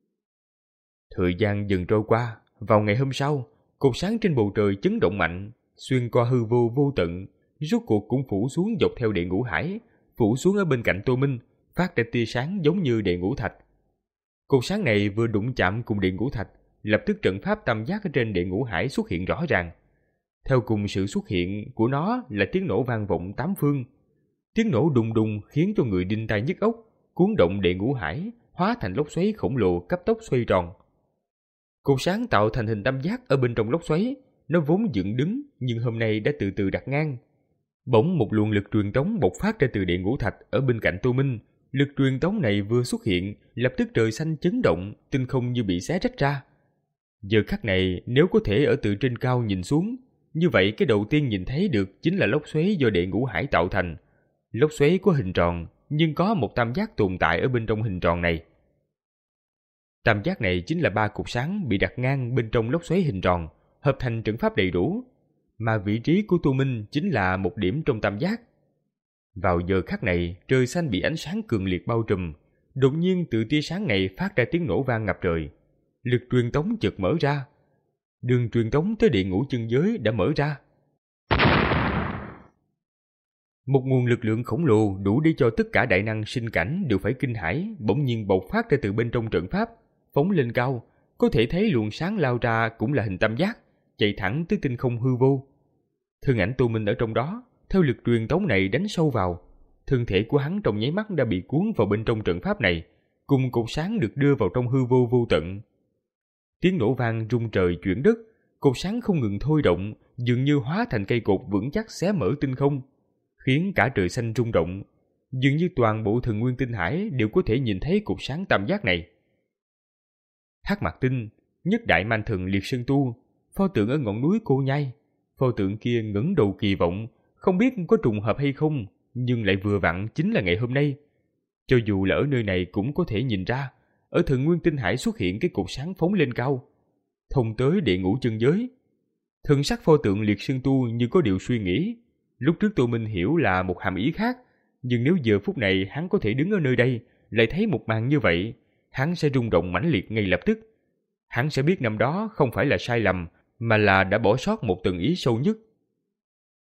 Thời gian dần trôi qua, vào ngày hôm sau, cột sáng trên bầu trời chấn động mạnh, xuyên qua hư vô vô tận, rốt cuộc cũng phủ xuống dọc theo địa ngũ hải, phủ xuống ở bên cạnh Tô Minh, phát ra tia sáng giống như địa ngũ thạch. Cột sáng này vừa đụng chạm cùng địa ngũ thạch, lập tức trận pháp tam giác ở trên địa ngũ hải xuất hiện rõ ràng. Theo cùng sự xuất hiện của nó là tiếng nổ vang vọng tám phương. Tiếng nổ đùng đùng khiến cho người đinh tai nhức óc, cuốn động địa ngũ hải, hóa thành lốc xoáy khổng lồ cấp tốc xoay tròn. Cột sáng tạo thành hình tam giác ở bên trong lốc xoáy, nó vốn dựng đứng nhưng hôm nay đã từ từ đặt ngang. Bỗng một luồng lực truyền tống bộc phát ra từ địa ngũ thạch ở bên cạnh Tô Minh. Lực truyền tống này vừa xuất hiện, lập tức trời xanh chấn động, tinh không như bị xé rách ra. Giờ khắc này, nếu có thể ở từ trên cao nhìn xuống, như vậy cái đầu tiên nhìn thấy được chính là lốc xoáy do địa ngũ hải tạo thành. Lốc xoáy có hình tròn, nhưng có một tam giác tồn tại ở bên trong hình tròn này. Tam giác này chính là ba cột sáng bị đặt ngang bên trong lốc xoáy hình tròn, hợp thành trận pháp đầy đủ, mà vị trí của Tô Minh chính là một điểm trong tam giác. Vào giờ khắc này, trời xanh bị ánh sáng cường liệt bao trùm, đột nhiên từ tia sáng này phát ra tiếng nổ vang ngập trời. Lực truyền tống chợt mở ra. Đường truyền tống tới địa ngũ chân giới đã mở ra. Một nguồn lực lượng khổng lồ đủ để cho tất cả đại năng sinh cảnh đều phải kinh hãi, bỗng nhiên bộc phát ra từ bên trong trận pháp, phóng lên cao, có thể thấy luồng sáng lao ra cũng là hình tam giác, chạy thẳng tới tinh không hư vô. Thân ảnh Tô Minh ở trong đó, theo lực truyền tống này đánh sâu vào, thân thể của hắn trong nháy mắt đã bị cuốn vào bên trong trận pháp này, cùng cột sáng được đưa vào trong hư vô vô tận. Tiếng nổ vang rung trời chuyển đất, cột sáng không ngừng thôi động, dường như hóa thành cây cột vững chắc xé mở tinh không, khiến cả trời xanh rung động. Dường như toàn bộ thần nguyên tinh hải đều có thể nhìn thấy cột sáng tam giác này. Hắc Mạc Tinh, nhất đại man thần Liệt Sơn Tu, pho tượng ở ngọn núi Cô Nhai. Pho tượng kia ngẩng đầu kỳ vọng, không biết có trùng hợp hay không, nhưng lại vừa vặn chính là ngày hôm nay. Cho dù là ở nơi này cũng có thể nhìn ra, ở thần nguyên tinh hải xuất hiện cái cột sáng phóng lên cao, thông tới địa ngũ chân giới. Thần sắc pho tượng Liệt Sơn Tu như có điều suy nghĩ. Lúc trước Tô Minh hiểu là một hàm ý khác, nhưng nếu giờ phút này hắn có thể đứng ở nơi đây, lại thấy một màn như vậy, hắn sẽ rung động mãnh liệt ngay lập tức. Hắn sẽ biết năm đó không phải là sai lầm, mà là đã bỏ sót một tầng ý sâu nhất.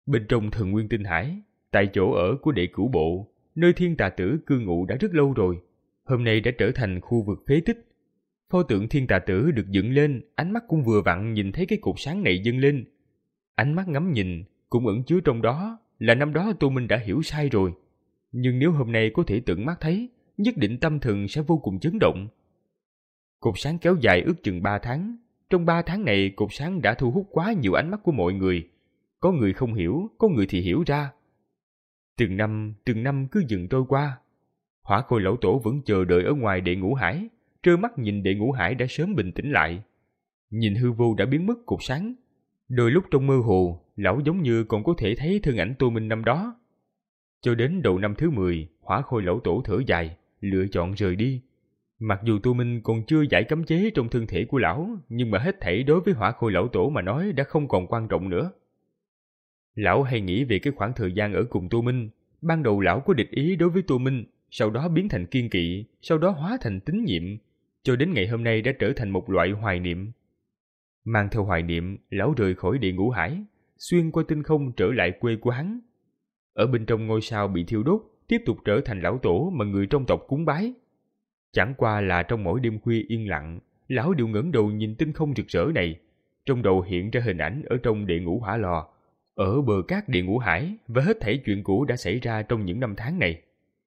Bên trong Thần Nguyên Tinh Hải, tại chỗ ở của đệ cửu bộ, nơi Thiên Tà Tử cư ngụ đã rất lâu rồi, hôm nay đã trở thành khu vực phế tích. Pho tượng Thiên Tà Tử được dựng lên, ánh mắt cũng vừa vặn nhìn thấy cái cột sáng này dâng lên. Ánh mắt ngắm nhìn cũng ẩn chứa trong đó là năm đó Tô Minh đã hiểu sai rồi. Nhưng nếu hôm nay có thể tận mắt thấy, nhất định tâm thần sẽ vô cùng chấn động. Cột sáng kéo dài ước chừng ba tháng. Trong ba tháng này, cột sáng đã thu hút quá nhiều ánh mắt của mọi người. Có người không hiểu, có người thì hiểu ra. Từng năm, từng năm cứ dần trôi qua. Hỏa Khôi lão tổ vẫn chờ đợi ở ngoài đệ ngũ hải, trơ mắt nhìn đệ ngũ hải đã sớm bình tĩnh lại. Nhìn hư vô đã biến mất cột sáng. Đôi lúc trong mơ hồ, lão giống như còn có thể thấy thân ảnh Tô Minh năm đó. Cho đến đầu năm thứ mười, Hỏa Khôi lão tổ thở dài, lựa chọn rời đi. Mặc dù Tô Minh còn chưa giải cấm chế trong thân thể của lão, nhưng mà hết thảy đối với Hỏa Khôi lão tổ mà nói đã không còn quan trọng nữa. Lão hay nghĩ về cái khoảng thời gian ở cùng Tô Minh. Ban đầu lão có địch ý đối với Tô Minh, sau đó biến thành kiên kỵ, sau đó hóa thành tín nhiệm, cho đến ngày hôm nay đã trở thành một loại hoài niệm. Mang theo hoài niệm, lão rời khỏi địa ngũ hải, xuyên qua tinh không trở lại quê của hắn. Ở bên trong ngôi sao bị thiêu đốt, tiếp tục trở thành lão tổ mà người trong tộc cúng bái. Chẳng qua là trong mỗi đêm khuya yên lặng, lão đều ngẩng đầu nhìn tinh không rực rỡ này, trong đầu hiện ra hình ảnh ở trong địa ngũ hỏa lò, ở bờ cát địa ngũ hải và hết thảy chuyện cũ đã xảy ra trong những năm tháng này.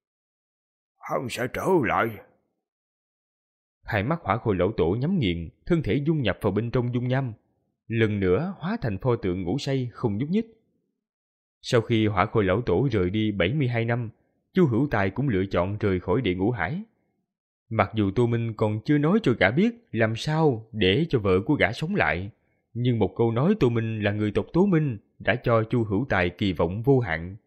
Hắn sẽ trở lại. Hai mắt Hỏa Khôi lão tổ nhắm nghiền, thân thể dung nhập vào bên trong dung nham, lần nữa hóa thành pho tượng ngủ say không nhúc nhích. Sau khi Hỏa Khôi lão tổ rời đi bảy mươi hai năm, Chu Hữu Tài cũng lựa chọn rời khỏi địa ngũ hải. Mặc dù Tô Minh còn chưa nói cho gã biết làm sao để cho vợ của gã sống lại, nhưng một câu nói Tô Minh là người tộc Tố Minh đã cho Chu Hữu Tài kỳ vọng vô hạn.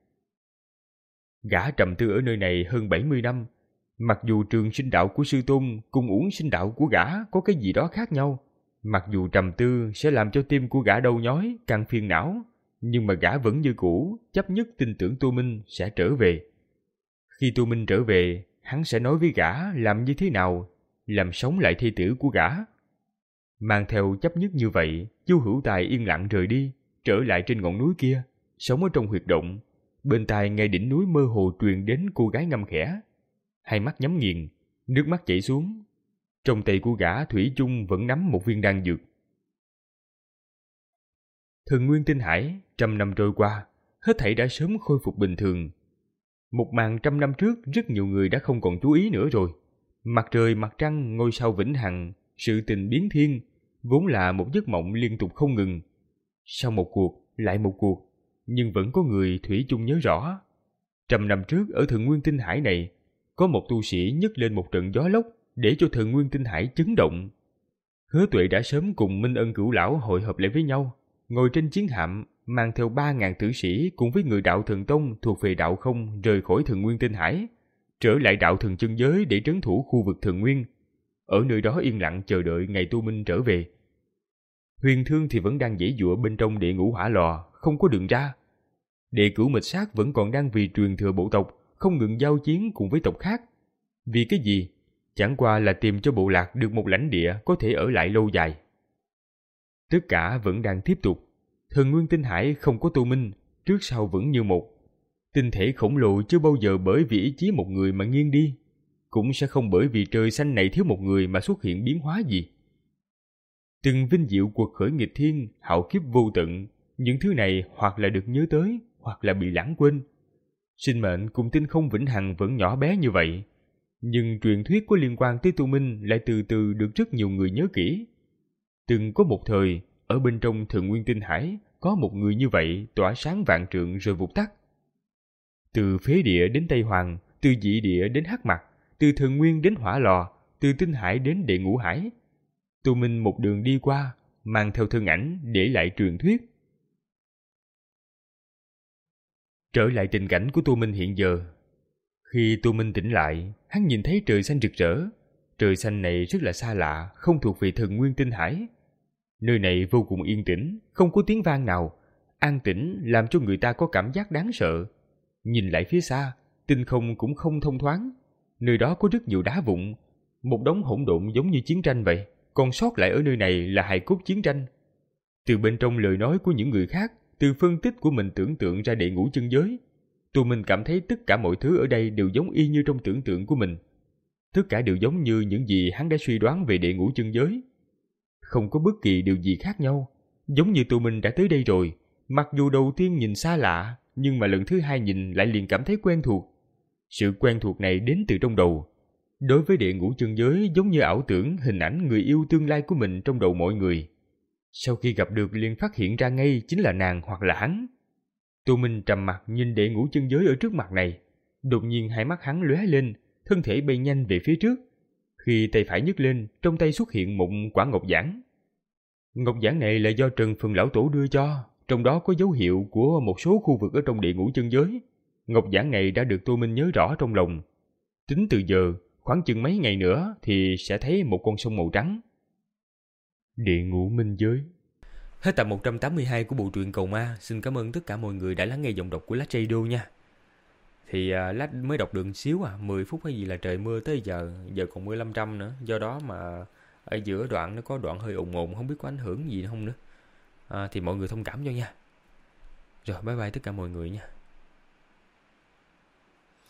Gã trầm tư ở nơi này hơn bảy mươi năm. Mặc dù trường sinh đạo của sư tôn cùng uổng sinh đạo của gã có cái gì đó khác nhau, mặc dù trầm tư sẽ làm cho tim của gã đau nhói, càng phiền não, nhưng mà gã vẫn như cũ, chấp nhất tin tưởng Tô Minh sẽ trở về. Khi Tô Minh trở về, hắn sẽ nói với gã làm như thế nào, làm sống lại thê tử của gã. Mang theo chấp nhất như vậy, Chu Hữu Tài yên lặng rời đi, trở lại trên ngọn núi kia, sống ở trong huyệt động. Bên tai ngay đỉnh núi mơ hồ truyền đến cô gái ngâm khẽ. Hai mắt nhắm nghiền, nước mắt chảy xuống. Trong tay của gã thủy chung vẫn nắm một viên đan dược. Thần Nguyên Tinh Hải, trăm năm trôi qua, hết thảy đã sớm khôi phục bình thường. Một màn trăm năm trước rất nhiều người đã không còn chú ý nữa rồi. Mặt trời, mặt trăng, ngôi sao vĩnh hằng, sự tình biến thiên, vốn là một giấc mộng liên tục không ngừng. Sau một cuộc, lại một cuộc, nhưng vẫn có người thủy chung nhớ rõ. Trăm năm trước ở Thần Nguyên Tinh Hải này, có một tu sĩ nhấc lên một trận gió lốc để cho Thần Nguyên Tinh Hải chấn động. Hứa Tuệ đã sớm cùng Minh Ân Cửu Lão hội hợp lại với nhau, ngồi trên chiến hạm, mang theo ba ngàn tử sĩ cùng với người đạo thần tông thuộc về đạo không rời khỏi Thần Nguyên Tinh Hải, trở lại đạo thần chân giới để trấn thủ khu vực Thần Nguyên. Ở nơi đó yên lặng chờ đợi ngày tu minh trở về. Huyền Thương thì vẫn đang giãy giụa bên trong địa ngũ hỏa lò, không có đường ra. Đệ cửu Mịch Sát vẫn còn đang vì truyền thừa bộ tộc không ngừng giao chiến cùng với tộc khác. Vì cái gì? Chẳng qua là tìm cho bộ lạc được một lãnh địa có thể ở lại lâu dài. Tất cả vẫn đang tiếp tục. Thần Nguyên Tinh Hải không có Tô Minh, trước sau vẫn như một. Tinh thể khổng lồ chưa bao giờ bởi vì ý chí một người mà nghiêng đi, cũng sẽ không bởi vì trời xanh này thiếu một người mà xuất hiện biến hóa gì. Từng vinh diệu cuộc khởi nghịch thiên, hạo kiếp vô tận, những thứ này hoặc là được nhớ tới, hoặc là bị lãng quên. Sinh mệnh cùng tinh không vĩnh hằng vẫn nhỏ bé như vậy, nhưng truyền thuyết có liên quan tới Tô Minh lại từ từ được rất nhiều người nhớ kỹ. Từng có một thời, ở bên trong Thần Nguyên Tinh Hải, có một người như vậy tỏa sáng vạn trượng rồi vụt tắt. Từ phế địa đến Tây Hoàng, từ dị địa đến hắc mặt, từ Thần Nguyên đến hỏa lò, từ Tinh Hải đến địa ngũ hải, Tô Minh một đường đi qua, mang theo thân ảnh để lại truyền thuyết. Trở lại tình cảnh của Tô Minh hiện giờ. Khi Tô Minh tỉnh lại, hắn nhìn thấy trời xanh rực rỡ. Trời xanh này rất là xa lạ, không thuộc về Thần Nguyên Tinh Hải. Nơi này vô cùng yên tĩnh, không có tiếng vang nào, an tĩnh làm cho người ta có cảm giác đáng sợ. Nhìn lại phía xa, tinh không cũng không thông thoáng. Nơi đó có rất nhiều đá vụn, một đống hỗn độn giống như chiến tranh vậy. Còn sót lại ở nơi này là hài cốt chiến tranh. Từ bên trong lời nói của những người khác, Từ phân tích của mình tưởng tượng ra địa ngũ chân giới, Tô Minh cảm thấy tất cả mọi thứ ở đây đều giống y như trong tưởng tượng của mình. Tất cả đều giống như những gì hắn đã suy đoán về địa ngũ chân giới. Không có bất kỳ điều gì khác nhau, giống như Tô Minh đã tới đây rồi. Mặc dù đầu tiên nhìn xa lạ, nhưng mà lần thứ hai nhìn lại liền cảm thấy quen thuộc. Sự quen thuộc này đến từ trong đầu. Đối với địa ngũ chân giới giống như ảo tưởng hình ảnh người yêu tương lai của mình trong đầu mọi người. Sau khi gặp được liền phát hiện ra ngay chính là nàng hoặc là hắn. Tô Minh trầm mặt nhìn địa ngũ chân giới ở trước mặt này. Đột nhiên hai mắt hắn lóe lên, thân thể bay nhanh về phía trước. Khi tay phải nhấc lên, trong tay xuất hiện một quả ngọc giản. Ngọc giản này là do Trần Phần Lão Tổ đưa cho, trong đó có dấu hiệu của một số khu vực ở trong địa ngũ chân giới. Ngọc giản này đã được Tô Minh nhớ rõ trong lòng. Tính từ giờ, khoảng chừng mấy ngày nữa thì sẽ thấy một con sông màu trắng. Địa ngũ minh giới. Hết tập một trăm tám mươi hai của bộ truyện Cầu Ma. Xin cảm ơn tất cả mọi người đã lắng nghe giọng đọc của Lách Radio nha. Thì uh, Lách mới đọc được xíu à, mười phút hay gì là trời mưa tới giờ, giờ còn mười lăm trăm nữa. Do đó mà ở giữa đoạn nó có đoạn hơi ồn ồn, không biết có ảnh hưởng gì không nữa. À, thì mọi người thông cảm cho nha. Rồi bye bye tất cả mọi người nha.